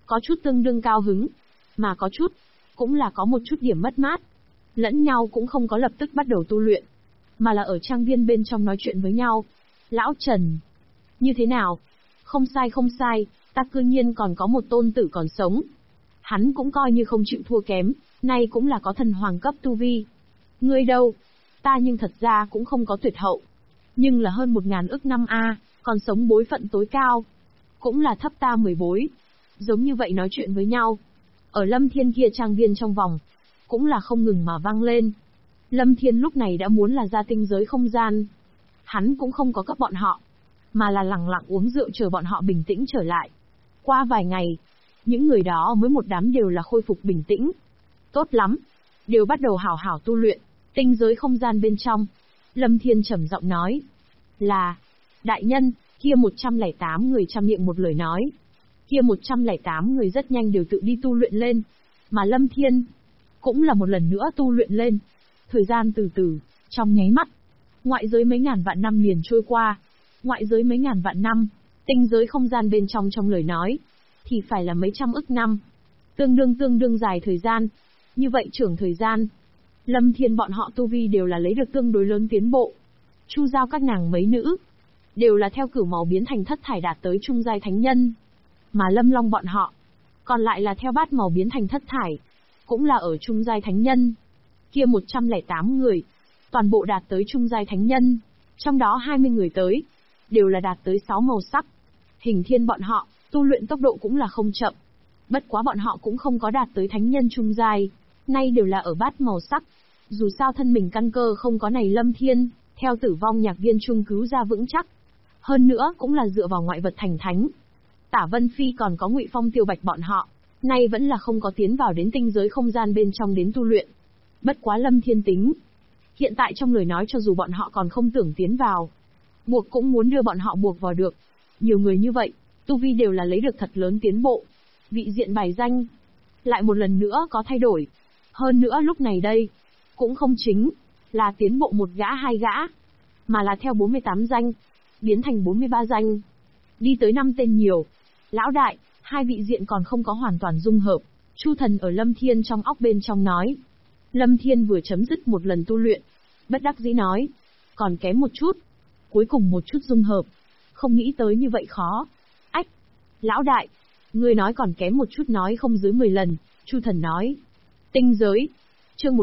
Có chút tương đương cao hứng, mà có chút, cũng là có một chút điểm mất mát. Lẫn nhau cũng không có lập tức bắt đầu tu luyện, mà là ở trang viên bên trong nói chuyện với nhau. Lão Trần, như thế nào? Không sai không sai, ta cư nhiên còn có một tôn tử còn sống. Hắn cũng coi như không chịu thua kém, nay cũng là có thần hoàng cấp tu vi. Ngươi đâu? Ta nhưng thật ra cũng không có tuyệt hậu. Nhưng là hơn 1000 ức năm a, còn sống bối phận tối cao. Cũng là thấp ta 10 bối. Giống như vậy nói chuyện với nhau. Ở Lâm Thiên kia trang viên trong vòng, cũng là không ngừng mà vang lên. Lâm Thiên lúc này đã muốn là ra tinh giới không gian. Hắn cũng không có cấp bọn họ, mà là lặng lặng uống rượu chờ bọn họ bình tĩnh trở lại. Qua vài ngày, những người đó mới một đám đều là khôi phục bình tĩnh. Tốt lắm, đều bắt đầu hảo hảo tu luyện. Tinh giới không gian bên trong, Lâm Thiên trầm giọng nói, là, đại nhân, kia 108 người trăm miệng một lời nói. Kia 108 người rất nhanh đều tự đi tu luyện lên, mà Lâm Thiên cũng là một lần nữa tu luyện lên. Thời gian từ từ, trong nháy mắt, ngoại giới mấy ngàn vạn năm liền trôi qua. Ngoại giới mấy ngàn vạn năm, tinh giới không gian bên trong lời nói, thì phải là mấy trăm ức năm. Tương đương dài thời gian. Như vậy trưởng thời gian, Lâm Thiên bọn họ tu vi đều là lấy được tương đối lớn tiến bộ. Chu Giao các nàng mấy nữ, đều là theo cửu màu biến thành thất thải đạt tới trung giai thánh nhân. Mà Lâm Long bọn họ, còn lại là theo bát màu biến thành thất thải, cũng là ở trung giai thánh nhân. Kia 108 người, toàn bộ đạt tới trung giai thánh nhân, trong đó 20 người tới, đều là đạt tới 6 màu sắc. Hình Thiên bọn họ, tu luyện tốc độ cũng là không chậm. Bất quá bọn họ cũng không có đạt tới thánh nhân trung giai, nay đều là ở bát màu sắc. Dù sao thân mình căn cơ không có này Lâm Thiên, theo Tử Vong Nhạc Viên trung cứu ra vững chắc. Hơn nữa cũng là dựa vào ngoại vật thành thánh. Tả Vân Phi còn có Ngụy Phong Tiêu Bạch bọn họ, nay vẫn là không có tiến vào đến tinh giới không gian bên trong đến tu luyện. Bất quá Lâm Thiên tính, hiện tại trong lời nói cho dù bọn họ còn không tưởng tiến vào, buộc cũng muốn đưa bọn họ buộc vào được. Nhiều người như vậy, tu vi đều là lấy được thật lớn tiến bộ. Vị diện bài danh lại một lần nữa có thay đổi. Hơn nữa lúc này đây, cũng không chính là tiến bộ một gã hai gã, mà là theo 48 danh, biến thành 43 danh. Đi tới 5 tên nhiều. Lão đại, hai vị diện còn không có hoàn toàn dung hợp. Chu Thần ở Lâm Thiên trong óc bên trong nói. Lâm Thiên vừa chấm dứt một lần tu luyện, bất đắc dĩ nói, còn kém một chút, cuối cùng một chút dung hợp. Không nghĩ tới như vậy khó. Ách, lão đại, ngươi nói còn kém một chút nói không dưới 10 lần, Chu Thần nói. Tinh giới, chương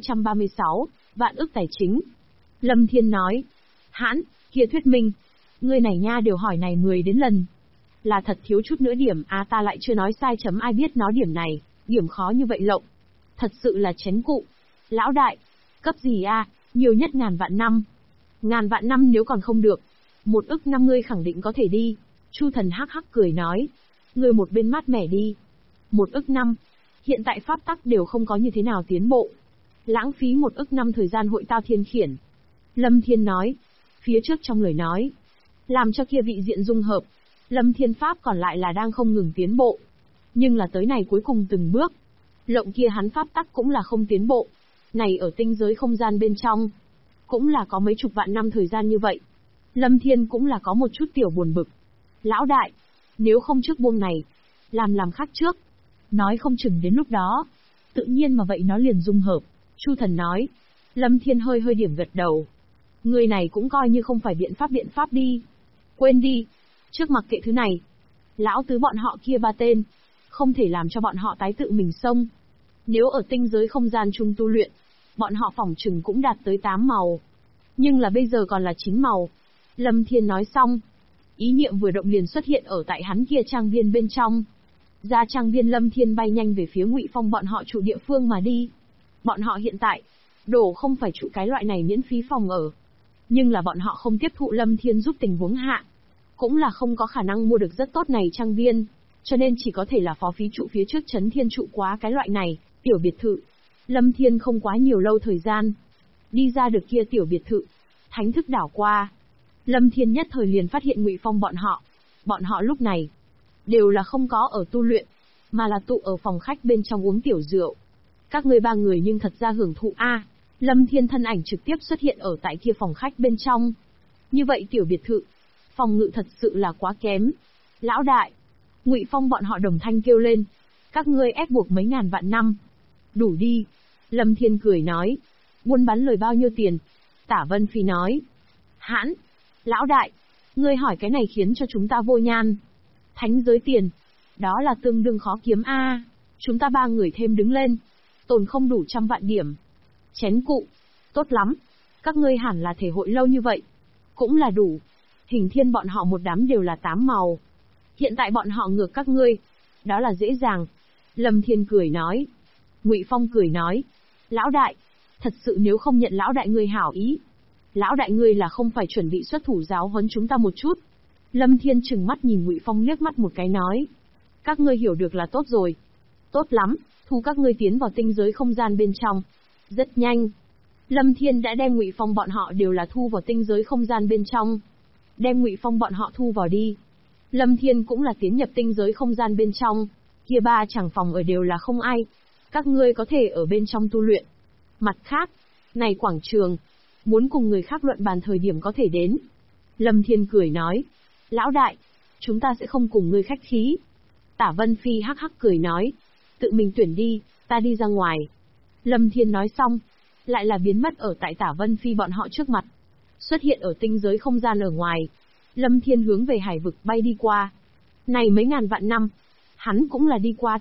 1236, vạn ức tài chính. Lâm Thiên nói, hãn, kia thuyết minh, ngươi này nha đều hỏi này 10 đến lần. Là thật thiếu chút nữa điểm, ta lại chưa nói sai chấm ai biết nó điểm này, điểm khó như vậy lộng. Thật sự là chén cụ. Lão đại, cấp gì nhiều nhất ngàn vạn năm. Ngàn vạn năm nếu còn không được, 1 ức năm ngươi khẳng định có thể đi. Chu Thần hắc hắc cười nói, ngươi một bên mát mẻ đi. 1 ức năm, hiện tại pháp tắc đều không có như thế nào tiến bộ. Lãng phí 1 ức năm thời gian hội tao thiên khiển. Lâm Thiên nói, phía trước trong lời nói, làm cho kia vị diện dung hợp. Lâm Thiên pháp còn lại là đang không ngừng tiến bộ. Nhưng là tới này cuối cùng từng bước, lộng kia hắn pháp tắc cũng là không tiến bộ. Này ở tinh giới không gian bên trong, cũng là có mấy chục vạn năm thời gian như vậy. Lâm Thiên cũng là có một chút tiểu buồn bực. Lão đại, nếu không trước buông này, làm khác trước. Nói không chừng đến lúc đó, tự nhiên mà vậy nó liền dung hợp. Chu Thần nói. Lâm Thiên hơi điểm gật đầu. Người này cũng coi như không phải biện pháp đi. Quên đi, trước mặc kệ thứ này. Lão tứ bọn họ kia 3 tên, không thể làm cho bọn họ tái tự mình xông. Nếu ở tinh giới không gian chung tu luyện, bọn họ phỏng chừng cũng đạt tới 8 màu. Nhưng là bây giờ còn là 9 màu. Lâm Thiên nói xong, ý niệm vừa động liền xuất hiện ở tại hắn kia trang viên bên trong. Ra trang viên Lâm Thiên bay nhanh về phía Ngụy Phong bọn họ trụ địa phương mà đi. Bọn họ hiện tại, đổ không phải trụ cái loại này miễn phí phòng ở. Nhưng là bọn họ không tiếp thụ Lâm Thiên giúp tình huống hạ. Cũng là không có khả năng mua được rất tốt này trang viên. Cho nên chỉ có thể là phó phí trụ phía trước Trấn Thiên trụ quá cái loại này, tiểu biệt thự. Lâm Thiên không quá nhiều lâu thời gian. Đi ra được kia tiểu biệt thự. Thánh thức đảo qua. Lâm Thiên nhất thời liền phát hiện Ngụy Phong bọn họ. Bọn họ lúc này, đều là không có ở tu luyện, mà là tụ ở phòng khách bên trong uống tiểu rượu. Các ngươi 3 người nhưng thật ra hưởng thụ Lâm Thiên thân ảnh trực tiếp xuất hiện ở tại kia phòng khách bên trong. Như vậy tiểu biệt thự, phòng ngự thật sự là quá kém. Lão đại, Ngụy Phong bọn họ đồng thanh kêu lên. Các ngươi ép buộc mấy ngàn vạn năm. Đủ đi. Lâm Thiên cười nói. Buôn bán lời bao nhiêu tiền? Tả Vân Phi nói. Hãn. Lão đại. Ngươi hỏi cái này khiến cho chúng ta vô nhan. Thánh giới tiền. Đó là tương đương khó kiếm a. Chúng ta 3 người thêm đứng lên. Tồn không đủ 100 vạn điểm. Chén cụ. Tốt lắm. Các ngươi hẳn là thể hội lâu như vậy. Cũng là đủ. Hình Thiên bọn họ một đám đều là 8 màu. Hiện tại bọn họ ngược các ngươi. Đó là dễ dàng. Lâm Thiên cười nói. Ngụy Phong cười nói. Lão đại. Thật sự nếu không nhận lão đại ngươi hảo ý. Lão đại ngươi là không phải chuẩn bị xuất thủ giáo huấn chúng ta một chút. Lâm Thiên trừng mắt nhìn Ngụy Phong liếc mắt một cái nói. Các ngươi hiểu được là tốt rồi. Tốt lắm, thu các ngươi tiến vào tinh giới không gian bên trong. Rất nhanh. Lâm Thiên đã đem Ngụy Phong bọn họ đều là thu vào tinh giới không gian bên trong. Đem Ngụy Phong bọn họ thu vào đi. Lâm Thiên cũng là tiến nhập tinh giới không gian bên trong. Kia 3 chẳng phòng ở đều là không ai. Các ngươi có thể ở bên trong tu luyện. Mặt khác, này quảng trường, muốn cùng người khác luận bàn thời điểm có thể đến. Lâm Thiên cười nói. Lão đại, chúng ta sẽ không cùng ngươi khách khí. Tả Vân Phi hắc hắc cười nói. Tự mình tuyển đi, ta đi ra ngoài. Lâm Thiên nói xong, lại là biến mất ở tại Tả Vân Phi bọn họ trước mặt. Xuất hiện ở tinh giới không gian ở ngoài. Lâm Thiên hướng về hải vực bay đi qua. Này mấy ngàn vạn năm, hắn cũng là đi qua